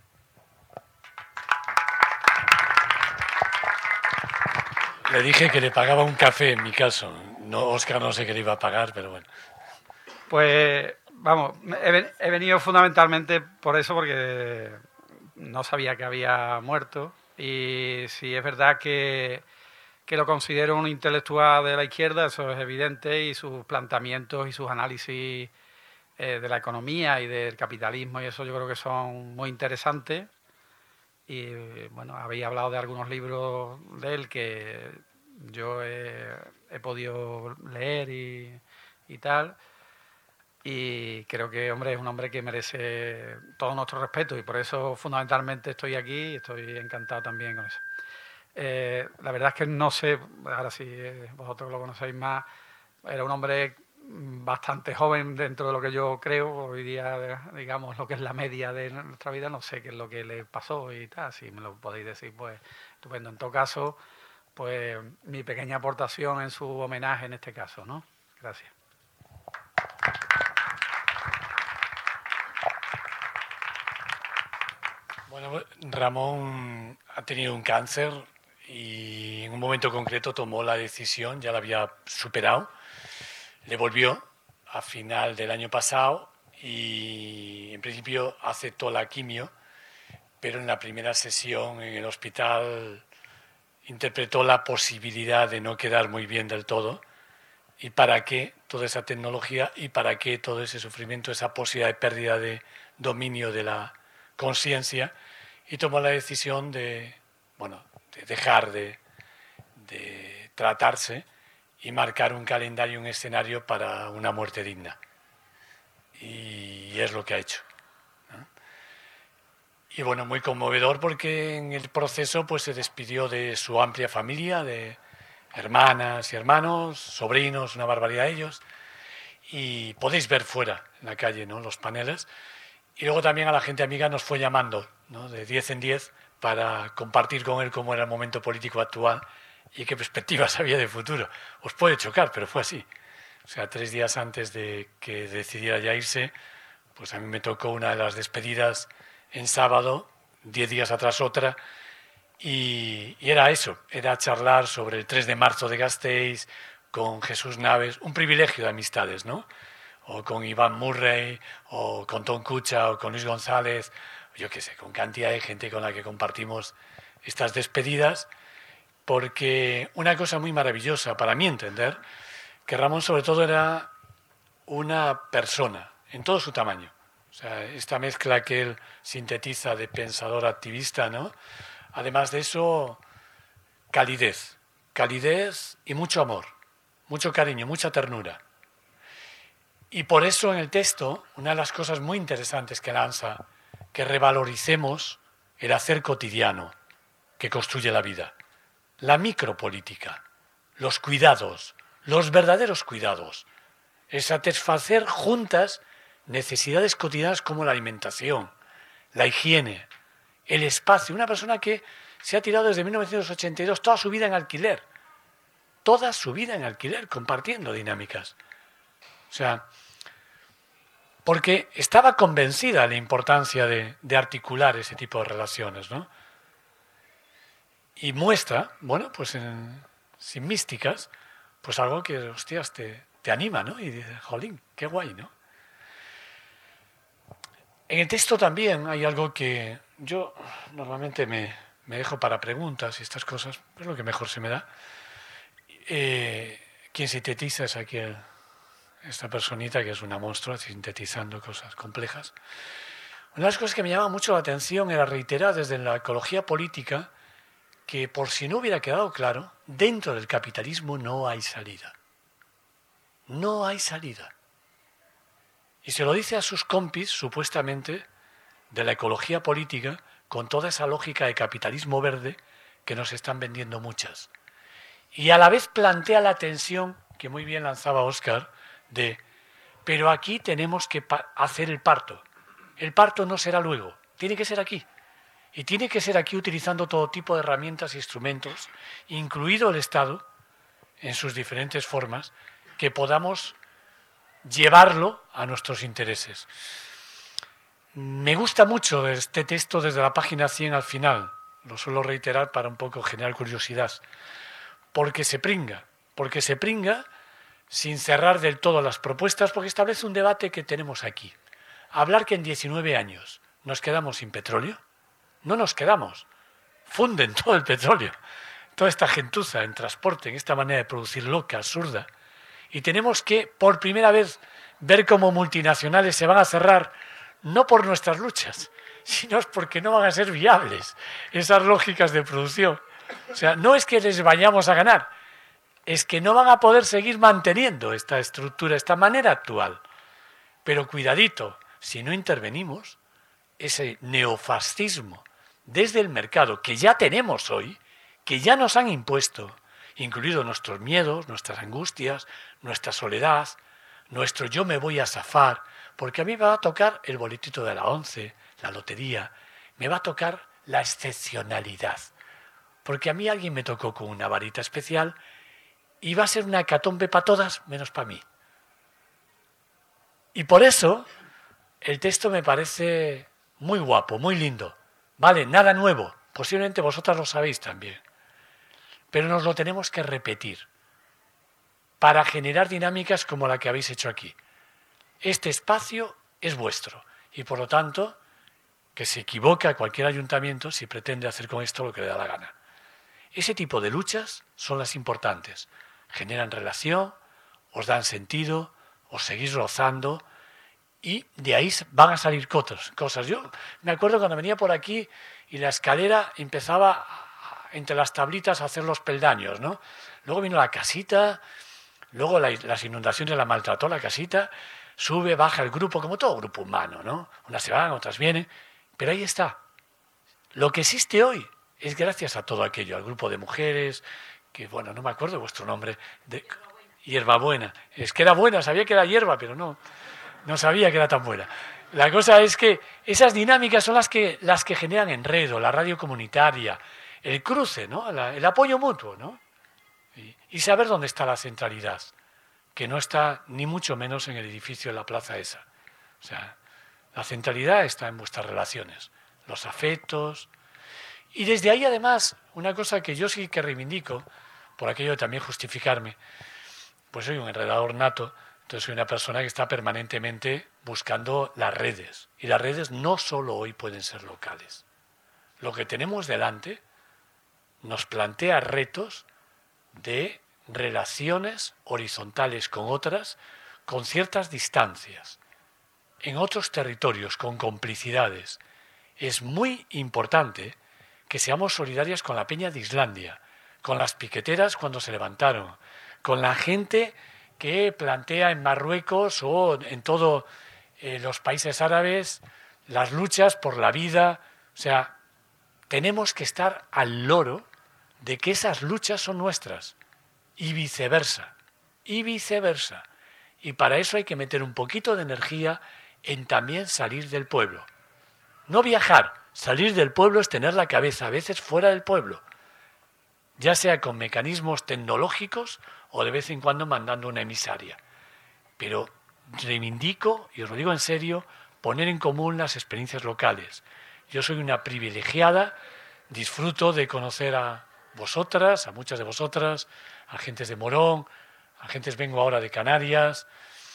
Le dije que le pagaba un café en mi caso. No, Óscar no sé qué le iba a pagar, pero bueno. Pues, vamos, he venido fundamentalmente por eso, porque no sabía que había muerto. Y sí es verdad que lo considero un intelectual de la izquierda, eso es evidente, y sus planteamientos y sus análisis de la economía y del capitalismo, y eso yo creo que son muy interesantes. Y bueno, habéis hablado de algunos libros de él que yo he podido leer y tal. Y creo que, hombre, es un hombre que merece todo nuestro respeto y por eso fundamentalmente estoy aquí y estoy encantado también con eso. La verdad es que no sé, ahora sí vosotros lo conocéis más, era un hombre bastante joven dentro de lo que yo creo, hoy día, digamos, lo que es la media de nuestra vida, no sé qué es lo que le pasó y tal, si me lo podéis decir, pues estupendo. En todo caso, pues mi pequeña aportación en su homenaje en este caso, ¿no? Gracias. Bueno, Ramón ha tenido un cáncer y en un momento concreto tomó la decisión, ya la había superado, le volvió a final del año pasado y en principio aceptó la quimio, pero en la primera sesión en el hospital interpretó la posibilidad de no quedar muy bien del todo y para qué toda esa tecnología y para qué todo ese sufrimiento, esa posibilidad de pérdida de dominio de la conciencia, y tomó la decisión de, bueno, de dejar de tratarse y marcar un calendario, un escenario para una muerte digna. Y es lo que ha hecho, ¿no? Y bueno, muy conmovedor porque en el proceso pues se despidió de su amplia familia, de hermanas y hermanos, sobrinos, una barbaridad de ellos, y podéis ver fuera, en la calle, ¿no?, los paneles. Y luego también a la gente amiga nos fue llamando, ¿no?, de 10 en 10 para compartir con él cómo era el momento político actual y qué perspectivas había de futuro. Os puede chocar, pero fue así. O sea, 3 días antes de que decidiera ya irse, pues a mí me tocó una de las despedidas en sábado, 10 días atrás otra, y era eso, era charlar sobre el 3 de marzo de Gasteiz con Jesús Naves, un privilegio de amistades, ¿no? O con Iván Murray, o con Tom Cucha, o con Luis González, yo qué sé, con cantidad de gente con la que compartimos estas despedidas, porque una cosa muy maravillosa, para mí entender, que Ramón sobre todo era una persona, en todo su tamaño. O sea, esta mezcla que él sintetiza de pensador activista, ¿no? Además de eso, calidez y mucho amor, mucho cariño, mucha ternura. Y por eso en el texto, una de las cosas muy interesantes que lanza, que revaloricemos el hacer cotidiano que construye la vida, la micropolítica, los cuidados, los verdaderos cuidados, el satisfacer juntas necesidades cotidianas como la alimentación, la higiene, el espacio. Una persona que se ha tirado desde 1982 toda su vida en alquiler, compartiendo dinámicas. O sea, porque estaba convencida de la importancia de articular ese tipo de relaciones, ¿no? Y muestra, bueno, pues sin místicas, pues algo que, hostias, te anima, ¿no? Y dices, jolín, qué guay, ¿no? En el texto también hay algo que yo normalmente me dejo para preguntas y estas cosas, es lo que mejor se me da. Quien sintetiza es aquí esta personita que es una monstrua sintetizando cosas complejas. Una de las cosas que me llama mucho la atención era reiterar desde la ecología política que, por si no hubiera quedado claro, dentro del capitalismo no hay salida. No hay salida. Y se lo dice a sus compis, supuestamente, de la ecología política, con toda esa lógica de capitalismo verde que nos están vendiendo muchas. Y a la vez plantea la tensión, que muy bien lanzaba Óscar, pero aquí tenemos que hacer el parto. El parto no será luego, tiene que ser aquí. Y tiene que ser aquí utilizando todo tipo de herramientas e instrumentos, incluido el Estado, en sus diferentes formas, que podamos llevarlo a nuestros intereses. Me gusta mucho este texto desde la página 100 al final, lo suelo reiterar para un poco generar curiosidad, porque se pringa sin cerrar del todo las propuestas, porque establece un debate que tenemos aquí. Hablar que en 19 años nos quedamos sin petróleo, no nos quedamos, funden todo el petróleo, toda esta gentuza en transporte, en esta manera de producir loca, absurda, y tenemos que, por primera vez, ver cómo multinacionales se van a cerrar, no por nuestras luchas, sino porque no van a ser viables esas lógicas de producción. O sea, no es que les vayamos a ganar, es que no van a poder seguir manteniendo esta estructura, esta manera actual. Pero cuidadito, si no intervenimos, ese neofascismo desde el mercado que ya tenemos hoy, que ya nos han impuesto, incluidos nuestros miedos, nuestras angustias, nuestra soledad, nuestro yo me voy a zafar, porque a mí me va a tocar el boletito de la 11, la lotería, me va a tocar la excepcionalidad, porque a mí alguien me tocó con una varita especial y va a ser una hecatombe para todas menos para mí. Y por eso el texto me parece muy guapo, muy lindo. Vale, nada nuevo, posiblemente vosotras lo sabéis también, pero nos lo tenemos que repetir para generar dinámicas como la que habéis hecho aquí. Este espacio es vuestro y por lo tanto que se equivoca cualquier ayuntamiento si pretende hacer con esto lo que le da la gana. Ese tipo de luchas son las importantes. Generan relación, os dan sentido, os seguís rozando y de ahí van a salir cosas. Yo me acuerdo cuando venía por aquí y la escalera empezaba entre las tablitas a hacer los peldaños, ¿no? Luego vino la casita, luego las inundaciones la maltrató la casita, sube, baja el grupo, como todo grupo humano, ¿no? Unas se van, otras vienen, pero ahí está. Lo que existe hoy es gracias a todo aquello, al grupo de mujeres, que bueno, no me acuerdo vuestro nombre, de Hierbabuena. Es que era buena, sabía que era hierba, pero no sabía que era tan buena. La cosa es que esas dinámicas son las que generan enredo, la radio comunitaria, el cruce, ¿no? El apoyo mutuo, ¿no? Y saber dónde está la centralidad, que no está ni mucho menos en el edificio de la plaza esa. O sea, la centralidad está en vuestras relaciones, los afectos. Y desde ahí, además, una cosa que yo sí que reivindico, por aquello de también justificarme, pues soy un enredador nato, entonces soy una persona que está permanentemente buscando las redes. Y las redes no solo hoy pueden ser locales. Lo que tenemos delante nos plantea retos de relaciones horizontales con otras, con ciertas distancias, en otros territorios, con complicidades. Es muy importante que seamos solidarias con la Peña de Islandia, con las piqueteras cuando se levantaron, con la gente que plantea en Marruecos o en todos los países árabes las luchas por la vida. O sea, tenemos que estar al loro de que esas luchas son nuestras y viceversa, y viceversa. Y para eso hay que meter un poquito de energía en también salir del pueblo. No viajar, salir del pueblo es tener la cabeza a veces fuera del pueblo, ya sea con mecanismos tecnológicos o de vez en cuando mandando una emisaria. Pero reivindico, y os lo digo en serio, poner en común las experiencias locales. Yo soy una privilegiada, disfruto de conocer a vosotras, a muchas de vosotras, a gentes de Morón, a gentes vengo ahora de Canarias,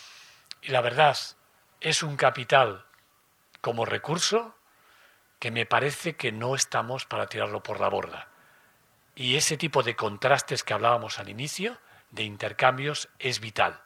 y la verdad es un capital como recurso que me parece que no estamos para tirarlo por la borda. Y ese tipo de contrastes que hablábamos al inicio, de intercambios, es vital.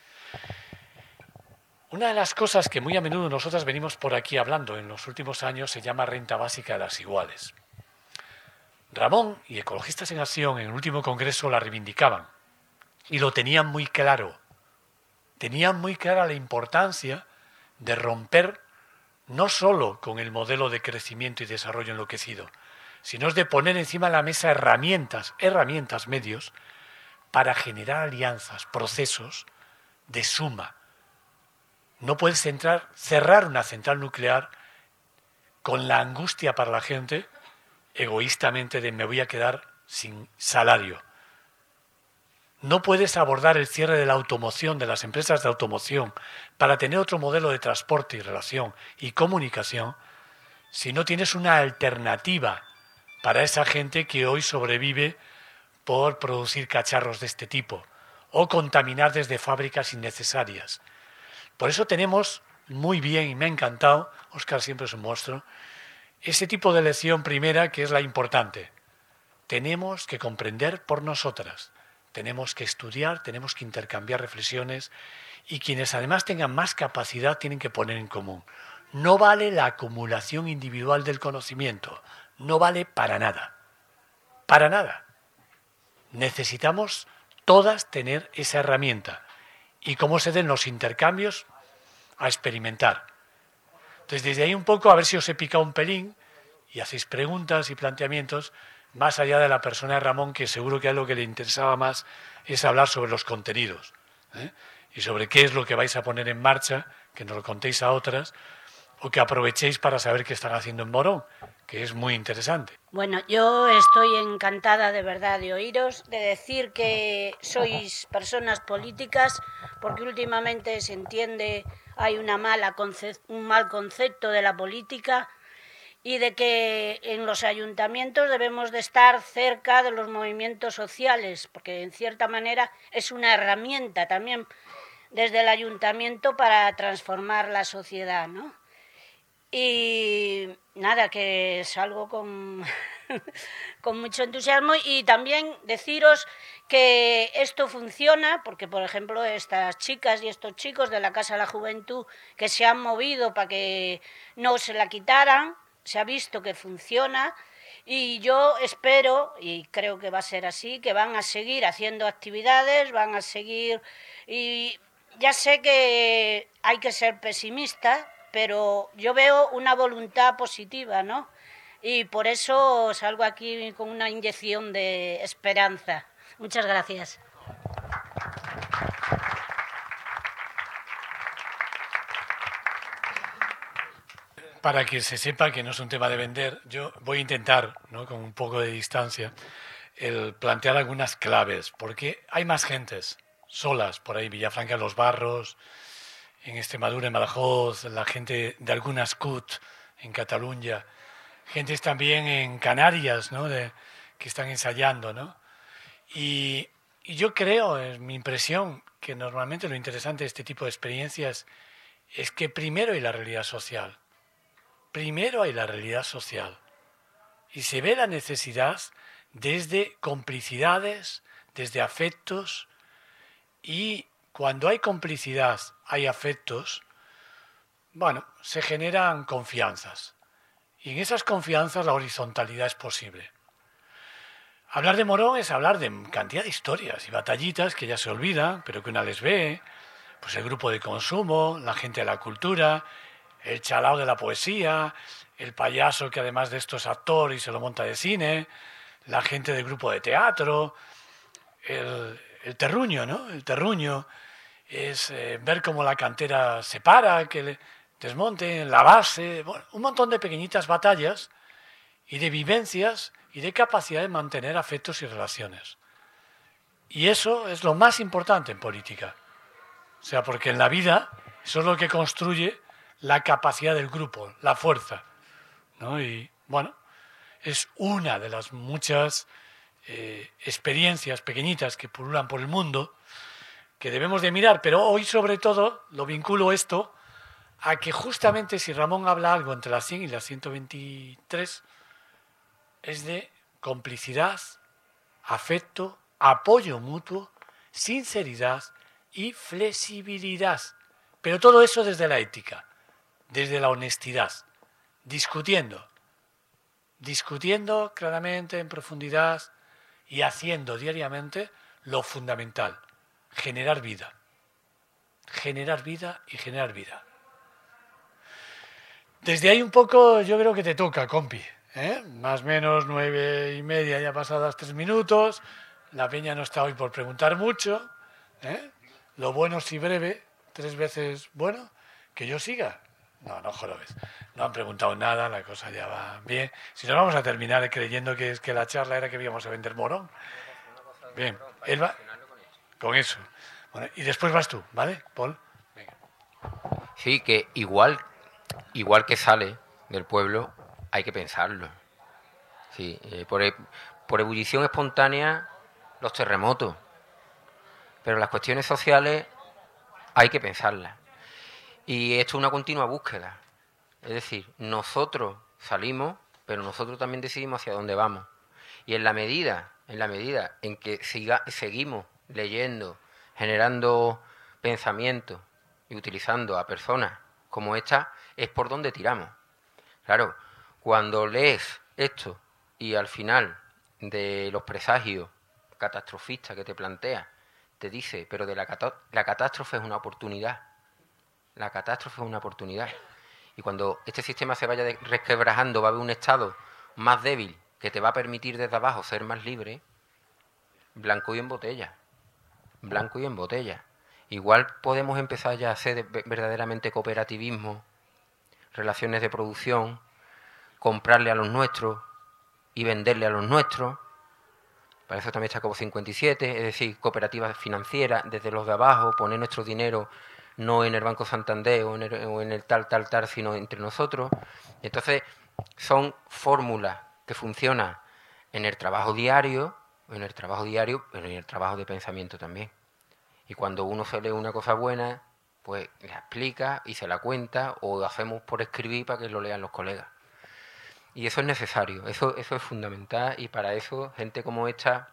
Una de las cosas que muy a menudo nosotras venimos por aquí hablando en los últimos años se llama renta básica de las iguales. Ramón y Ecologistas en Acción en el último congreso la reivindicaban y lo tenían muy claro. Tenían muy clara la importancia de romper no solo con el modelo de crecimiento y desarrollo enloquecido, sino de poner encima de la mesa herramientas, medios, para generar alianzas, procesos de suma. No puedes cerrar una central nuclear con la angustia para la gente, egoístamente, de me voy a quedar sin salario. No puedes abordar el cierre de la automoción, de las empresas de automoción, para tener otro modelo de transporte y relación y comunicación, si no tienes una alternativa para esa gente que hoy sobrevive por producir cacharros de este tipo o contaminar desde fábricas innecesarias. Por eso tenemos muy bien, y me ha encantado, Óscar siempre es un monstruo, ese tipo de lección primera que es la importante. Tenemos que comprender por nosotras, tenemos que estudiar, tenemos que intercambiar reflexiones y quienes además tengan más capacidad tienen que poner en común. No vale la acumulación individual del conocimiento, no vale para nada, para nada. Necesitamos todas tener esa herramienta y cómo se den los intercambios a experimentar. Entonces, desde ahí un poco, a ver si os he picado un pelín y hacéis preguntas y planteamientos más allá de la persona de Ramón, que seguro que a lo que le interesaba más es hablar sobre los contenidos, ¿eh? Y sobre qué es lo que vais a poner en marcha, que nos lo contéis a otras, o que aprovechéis para saber qué están haciendo en Morón, que es muy interesante. Bueno, yo estoy encantada de verdad de oíros, de decir que sois personas políticas, porque últimamente se entiende, hay un mal concepto de la política y de que en los ayuntamientos debemos de estar cerca de los movimientos sociales, porque en cierta manera es una herramienta también desde el ayuntamiento para transformar la sociedad, ¿no? Y nada, que salgo con, con mucho entusiasmo y también deciros que esto funciona, porque por ejemplo estas chicas y estos chicos de la Casa de la Juventud que se han movido para que no se la quitaran, se ha visto que funciona y yo espero, y creo que va a ser así, que van a seguir haciendo actividades, van a seguir, y ya sé que hay que ser pesimista, pero yo veo una voluntad positiva, ¿no? Y por eso salgo aquí con una inyección de esperanza. Muchas gracias. Para que se sepa que no es un tema de vender, yo voy a intentar, ¿no?, con un poco de distancia, el plantear algunas claves, porque hay más gentes solas por ahí, Villafranca, Los Barros, en Extremadura, en Badajoz, la gente de algunas CUT en Cataluña, gentes también en Canarias, ¿no?, que están ensayando, ¿no? Y yo creo, es mi impresión, que normalmente lo interesante de este tipo de experiencias es que primero hay la realidad social. Primero hay la realidad social. Y se ve la necesidad desde complicidades, desde afectos, y cuando hay complicidad, hay afectos, bueno, se generan confianzas. Y en esas confianzas la horizontalidad es posible. Hablar de Morón es hablar de cantidad de historias y batallitas que ya se olvidan, pero que una les ve, pues el grupo de consumo, la gente de la cultura, el chalao de la poesía, el payaso que además de esto es actor y se lo monta de cine, la gente del grupo de teatro, el terruño, ¿no? El terruño es ver cómo la cantera se para, que le desmonte, la base, bueno, un montón de pequeñitas batallas y de vivencias y de capacidad de mantener afectos y relaciones. Y eso es lo más importante en política. O sea, porque en la vida eso es lo que construye la capacidad del grupo, la fuerza, ¿no? Y bueno, es una de las muchas experiencias pequeñitas que pululan por el mundo que debemos de mirar, pero hoy sobre todo lo vinculo esto a que justamente si Ramón habla algo entre las 100 y las 123 es de complicidad, afecto, apoyo mutuo, sinceridad y flexibilidad. Pero todo eso desde la ética, desde la honestidad, discutiendo claramente, en profundidad y haciendo diariamente lo fundamental, generar vida y generar vida. Desde ahí un poco yo creo que te toca, compi, ¿eh? Más o menos 9:30, ya pasadas 3 minutos, la peña no está hoy por preguntar mucho, ¿eh? lo bueno si breve, 3 veces bueno, que yo siga. No, no jorobes. No han preguntado nada, la cosa ya va bien. Si no, vamos a terminar creyendo que es que la charla era que íbamos a vender morón. Bien, él va con eso. Bueno, y después vas tú, ¿vale, Paul? Venga. Sí, que igual que sale del pueblo, hay que pensarlo. Sí, por ebullición espontánea, los terremotos. Pero las cuestiones sociales hay que pensarlas. Y esto es una continua búsqueda. Es decir, nosotros salimos, pero nosotros también decidimos hacia dónde vamos. Y en la medida en que seguimos leyendo, generando pensamientos y utilizando a personas como esta, es por donde tiramos. Claro, cuando lees esto y al final de los presagios catastrofistas que te plantea, te dice, pero de la catástrofe es una oportunidad. La catástrofe es una oportunidad. Y cuando este sistema se vaya resquebrajando, va a haber un estado más débil que te va a permitir desde abajo ser más libre, blanco y en botella. Blanco y en botella. Igual podemos empezar ya a hacer verdaderamente cooperativismo, relaciones de producción, comprarle a los nuestros y venderle a los nuestros. Para eso también está Copo 57, es decir, cooperativas financieras, desde los de abajo, poner nuestro dinero no en el Banco Santander o en el tal, sino entre nosotros. Entonces, son fórmulas que funcionan en el trabajo diario, pero en el trabajo de pensamiento también. Y cuando uno se lee una cosa buena, pues la explica y se la cuenta, o lo hacemos por escribir para que lo lean los colegas. Y eso es necesario, eso es fundamental, y para eso gente como esta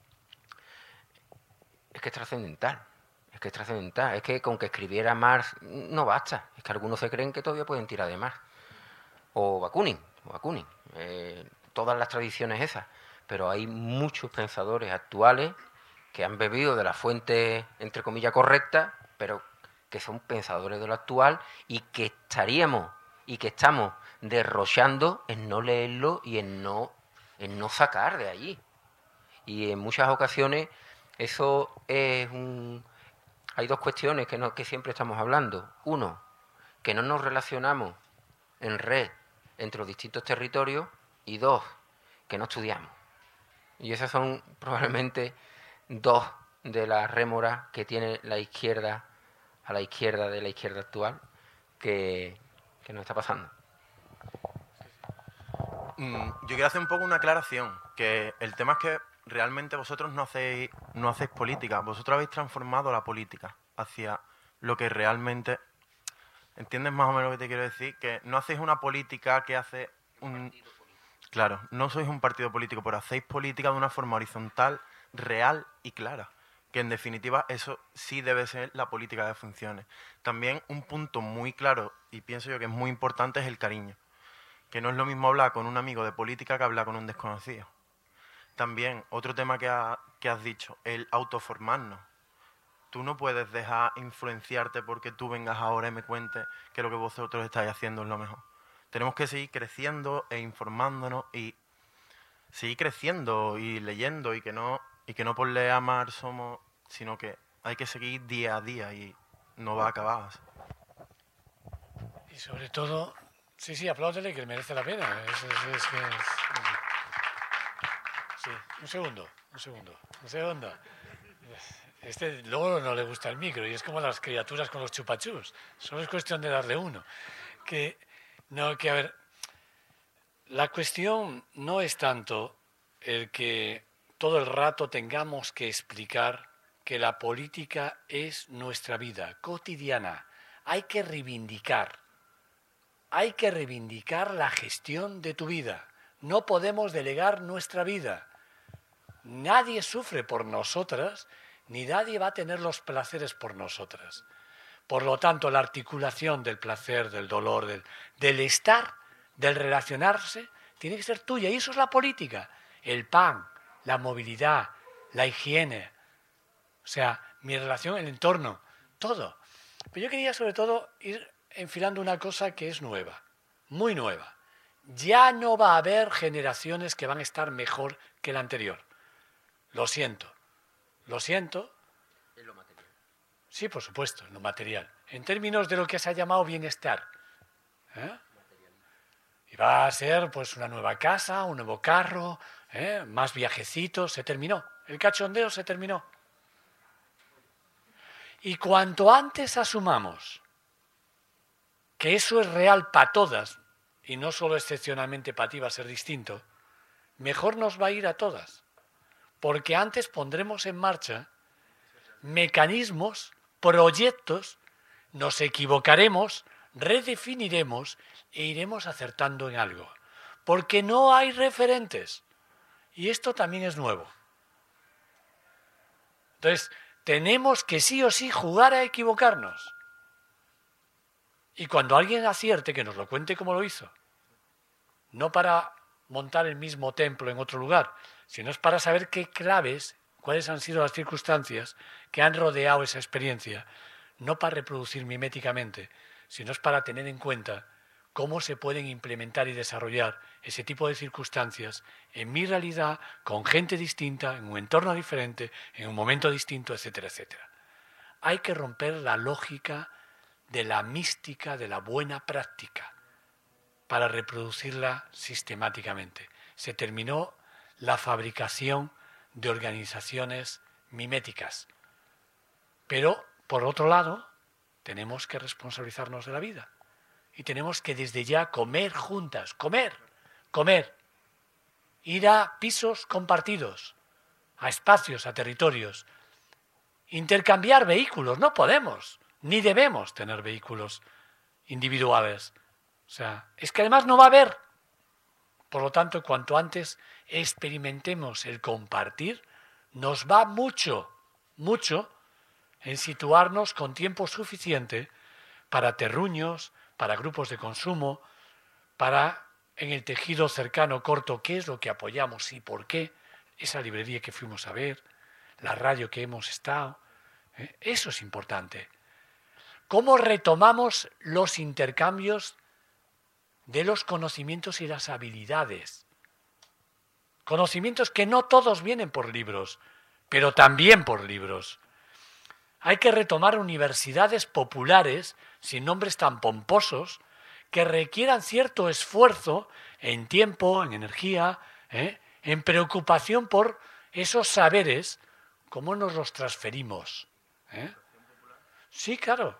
es que es trascendental. Es que es trascendental. Es que con que escribiera Marx no basta. Es que algunos se creen que todavía pueden tirar de Marx. O Bakunin. Todas las tradiciones esas. Pero hay muchos pensadores actuales que han bebido de la fuente, entre comillas, correcta, pero que son pensadores de lo actual y que estamos derrochando en no leerlo y en no sacar de allí. Y en muchas ocasiones eso es hay dos cuestiones que siempre estamos hablando. Uno, que no nos relacionamos en red entre los distintos territorios. Y dos, que no estudiamos. Y esas son probablemente dos de las rémoras que tiene la izquierda, a la izquierda de la izquierda actual, que nos está pasando. Yo quiero hacer un poco una aclaración, que el tema es que realmente vosotros no hacéis política, vosotros habéis transformado la política hacia lo que realmente... ¿Entiendes más o menos lo que te quiero decir? Que no hacéis una política que hace un... Claro, no sois un partido político, pero hacéis política de una forma horizontal, real y clara. Que en definitiva eso sí debe ser la política de funciones. También un punto muy claro, y pienso yo que es muy importante, es el cariño. Que no es lo mismo hablar con un amigo de política que hablar con un desconocido. También, otro tema que has dicho, el autoformarnos. Tú no puedes dejar influenciarte porque tú vengas ahora y me cuentes que lo que vosotros estáis haciendo es lo mejor. Tenemos que seguir creciendo e informándonos y seguir creciendo y leyendo y que no por leer a Marx somos, sino que hay que seguir día a día y no va a acabar. Y sobre todo, sí, apláudele que merece la pena. Sí, un segundo. Luego no le gusta el micro y es como las criaturas con los chupachus. Solo es cuestión de darle uno. A ver, la cuestión no es tanto el que todo el rato tengamos que explicar que la política es nuestra vida cotidiana. Hay que reivindicar la gestión de tu vida. No podemos delegar nuestra vida. Nadie sufre por nosotras, ni nadie va a tener los placeres por nosotras. Por lo tanto, la articulación del placer, del dolor, del estar, del relacionarse, tiene que ser tuya. Y eso es la política. El pan, la movilidad, la higiene, o sea, mi relación, el entorno, todo. Pero yo quería sobre todo ir enfilando una cosa que es nueva, muy nueva. Ya no va a haber generaciones que van a estar mejor que la anterior. Lo siento. En lo material. Sí, por supuesto, en lo material. En términos de lo que se ha llamado bienestar. Y va a ser pues una nueva casa, un nuevo carro, más viajecitos, se terminó. El cachondeo se terminó. Y cuanto antes asumamos que eso es real para todas, y no solo excepcionalmente para ti va a ser distinto, mejor nos va a ir a todas. Porque antes pondremos en marcha mecanismos, proyectos, nos equivocaremos, redefiniremos e iremos acertando en algo. Porque no hay referentes. Y esto también es nuevo. Entonces, tenemos que sí o sí jugar a equivocarnos. Y cuando alguien acierte, que nos lo cuente como lo hizo. No para montar el mismo templo en otro lugar, sino es para saber qué claves, cuáles han sido las circunstancias que han rodeado esa experiencia. No para reproducir miméticamente, sino es para tener en cuenta cómo se pueden implementar y desarrollar ese tipo de circunstancias en mi realidad, con gente distinta, en un entorno diferente, en un momento distinto, etcétera, etcétera. Hay que romper la lógica de la mística, de la buena práctica, para reproducirla sistemáticamente. Se terminó la fabricación de organizaciones miméticas. Pero, por otro lado, tenemos que responsabilizarnos de la vida. Y tenemos que desde ya comer juntas, comer. Ir a pisos compartidos, a espacios, a territorios. Intercambiar vehículos, no podemos, ni debemos tener vehículos individuales. O sea, es que además no va a haber. Por lo tanto, cuanto antes experimentemos el compartir, nos va mucho en situarnos con tiempo suficiente para terruños, para grupos de consumo, para en el tejido cercano, corto, qué es lo que apoyamos y por qué, esa librería que fuimos a ver, la radio que hemos estado, eso es importante. ¿Cómo retomamos los intercambios de los conocimientos y las habilidades? Conocimientos que no todos vienen por libros, pero también por libros. Hay que retomar universidades populares, sin nombres tan pomposos, que requieran cierto esfuerzo en tiempo, en energía, en preocupación por esos saberes, cómo nos los transferimos. Sí, claro,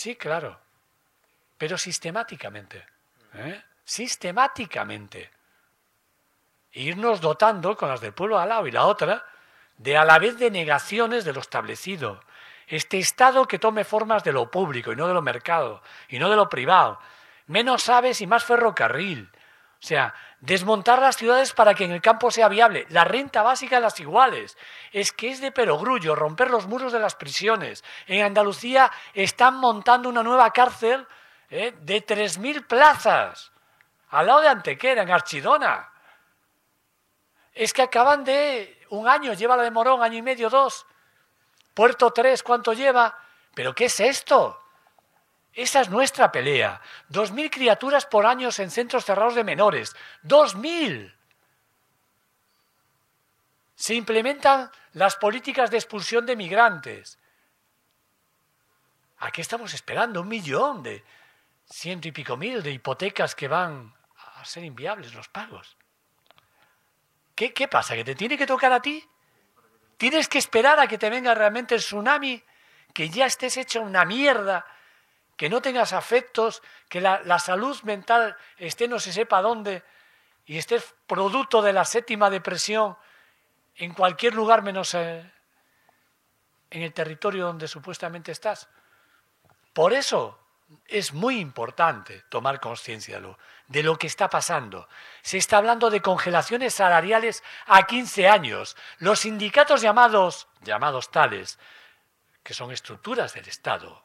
pero sistemáticamente. Sistemáticamente. Irnos dotando con las del pueblo al lado y la otra, de a la vez de negaciones de lo establecido. Este Estado que tome formas de lo público y no de lo mercado, y no de lo privado. Menos aves y más ferrocarril. O sea, desmontar las ciudades para que en el campo sea viable. La renta básica de las iguales. Es que es de perogrullo romper los muros de las prisiones. En Andalucía están montando una nueva cárcel de 3.000 plazas. Al lado de Antequera, en Archidona. Es que acaban de un año, lleva la de Morón, año y medio, 2. Puerto 3, ¿cuánto lleva? ¿Pero qué es esto? Esa es nuestra pelea. 2.000 criaturas por año en centros cerrados de menores. 2.000. Se implementan las políticas de expulsión de migrantes. ¿A qué estamos esperando? 1 millón de 100 y pico mil de hipotecas que van a ser inviables los pagos. ¿Qué pasa? ¿Que te tiene que tocar a ti? ¿Tienes que esperar a que te venga realmente el tsunami? ¿Que ya estés hecho una mierda? ¿Que no tengas afectos? ¿Que la salud mental esté no se sepa dónde? ¿Y estés producto de la 7ª depresión en cualquier lugar menos en el territorio donde supuestamente estás? Por eso es muy importante tomar conciencia de lo que está pasando. Se está hablando de congelaciones salariales a 15 años. Los sindicatos llamados tales, que son estructuras del Estado,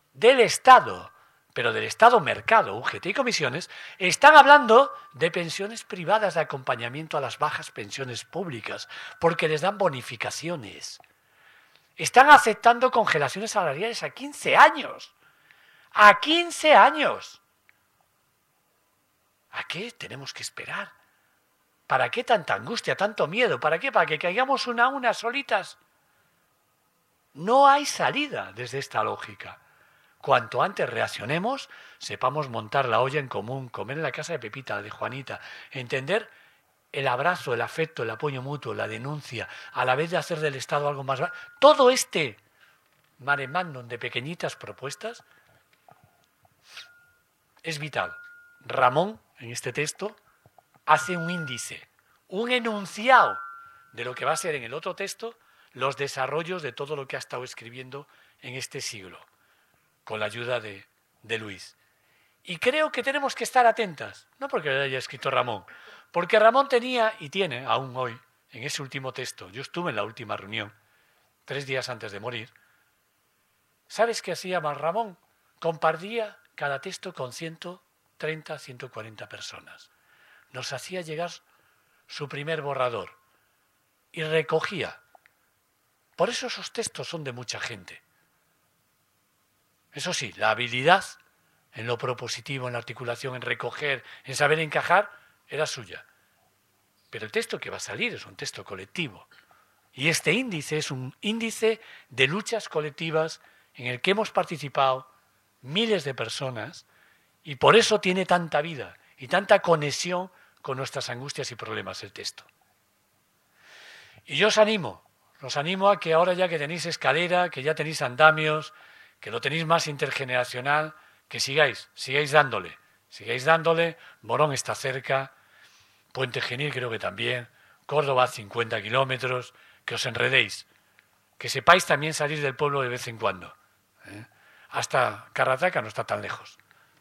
pero del Estado mercado, UGT y comisiones, están hablando de pensiones privadas de acompañamiento a las bajas pensiones públicas, porque les dan bonificaciones. Están aceptando congelaciones salariales a 15 años. ¡A 15 años! ¿A qué tenemos que esperar? ¿Para qué tanta angustia, tanto miedo? ¿Para qué? ¿Para que caigamos una a una solitas? No hay salida desde esta lógica. Cuanto antes reaccionemos, sepamos montar la olla en común, comer en la casa de Pepita, de Juanita, entender el abrazo, el afecto, el apoyo mutuo, la denuncia, a la vez de hacer del Estado algo más... Todo este mare magnum de pequeñitas propuestas es vital. Ramón, en este texto, hace un índice, un enunciado de lo que va a ser en el otro texto los desarrollos de todo lo que ha estado escribiendo en este siglo, con la ayuda de Luis. Y creo que tenemos que estar atentas, no porque lo haya escrito Ramón, porque Ramón tenía y tiene, aún hoy, en ese último texto, yo estuve en la última reunión, 3 días antes de morir. ¿Sabes qué hacía Ramón? Compartía cada texto con 130, 140 personas. Nos hacía llegar su primer borrador y recogía. Por eso esos textos son de mucha gente. Eso sí, la habilidad en lo propositivo, en la articulación, en recoger, en saber encajar, era suya. Pero el texto que va a salir es un texto colectivo. Y este índice es un índice de luchas colectivas en el que hemos participado miles de personas y por eso tiene tanta vida y tanta conexión con nuestras angustias y problemas el texto. Y yo os animo a que ahora ya que tenéis escalera, que ya tenéis andamios, que lo tenéis más intergeneracional, que sigáis dándole. Morón está cerca, Puente Genil creo que también, Córdoba 50 kilómetros, que os enredéis, que sepáis también salir del pueblo de vez en cuando. Hasta Carrataca no está tan lejos.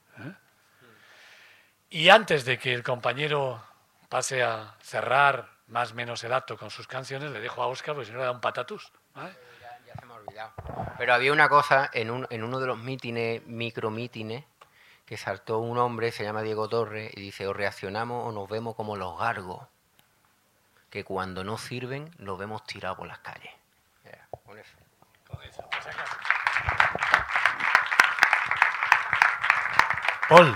Y antes de que el compañero pase a cerrar más o menos el acto con sus canciones, le dejo a Óscar, porque si no le da un patatús. ¿Vale? Ya se me ha olvidado. Pero había una cosa en uno de los mítines, micromítines, que saltó un hombre, se llama Diego Torres, y dice: o reaccionamos o nos vemos como los gargos, que cuando no sirven los vemos tirados por las calles. Con eso. Paul,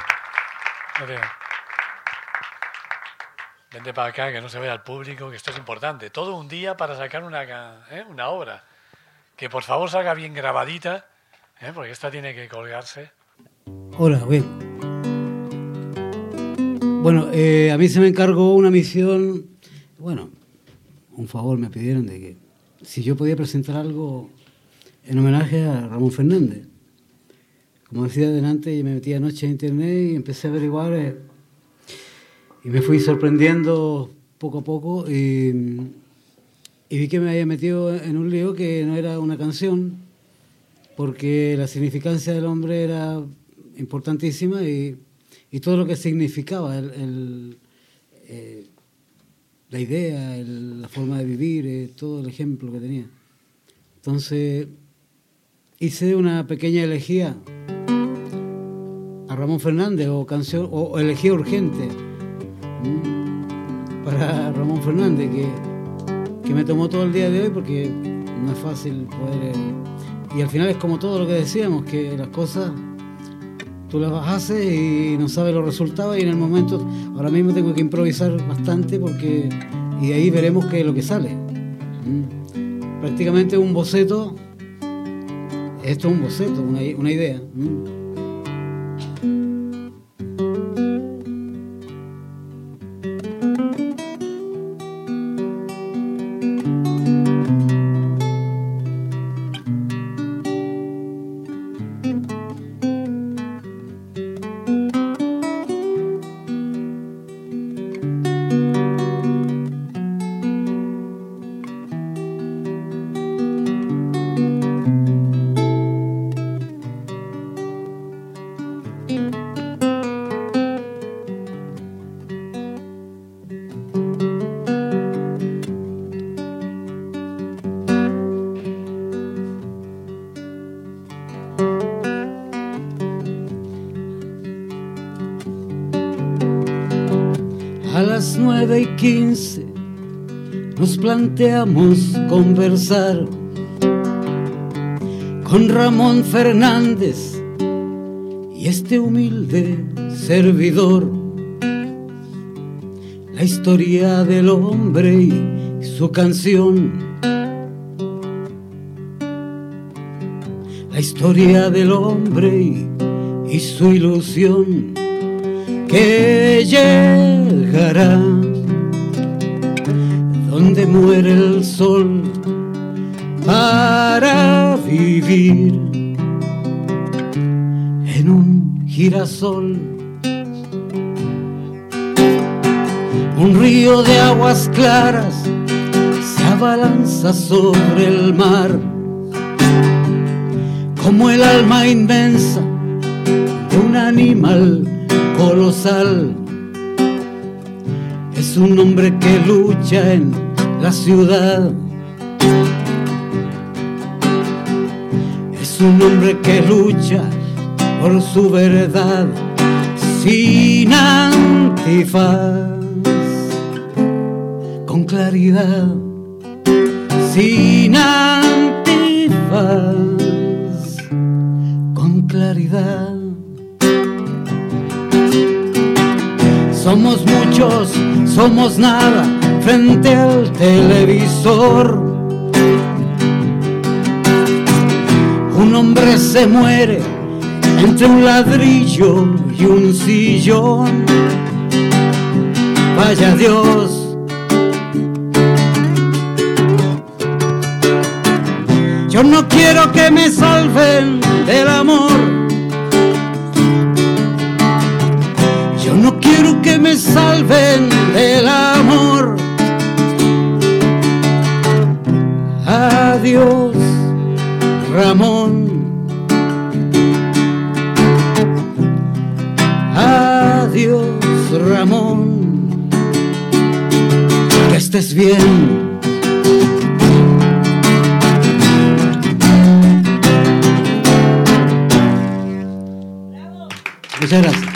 vente para acá, que no se vea al público, que esto es importante. Todo un día para sacar una obra. Que por favor salga bien grabadita, porque esta tiene que colgarse. Hola, bien. Bueno, a mí se me encargó una misión, un favor me pidieron de que si yo podía presentar algo en homenaje a Ramón Fernández. Como decía adelante, yo me metí anoche en internet y empecé a averiguar y me fui sorprendiendo poco a poco y vi que me había metido en un lío que no era una canción, porque la significancia del hombre era importantísima y todo lo que significaba, la idea, la forma de vivir, todo el ejemplo que tenía. Entonces hice una pequeña elegía a Ramón Fernández o elegía urgente para Ramón Fernández, que me tomó todo el día de hoy porque no es fácil poder... y al final es como todo lo que decíamos, que las cosas tú las haces y no sabes los resultados, y en el momento, ahora mismo tengo que improvisar bastante y de ahí veremos qué es lo que sale. Prácticamente un boceto, esto es un boceto, una idea. A las 9:15 nos planteamos conversar con Ramón Fernández y este humilde servidor, la historia del hombre y su canción. historia del hombre y su ilusión que llegará donde muere el sol para vivir en un girasol. Un río de aguas claras se abalanza sobre el mar, como el alma inmensa de un animal colosal. Es un hombre que lucha en la ciudad, es un hombre que lucha por su verdad sin antifaz, con claridad, sin antifaz, con claridad. Somos muchos, somos nada frente al televisor. Un hombre se muere entre un ladrillo y un sillón. Vaya Dios. Yo no quiero que me salven del amor. Yo no quiero que me salven del amor. Adiós, Ramón. Adiós, Ramón. Que estés bien. Muchas gracias.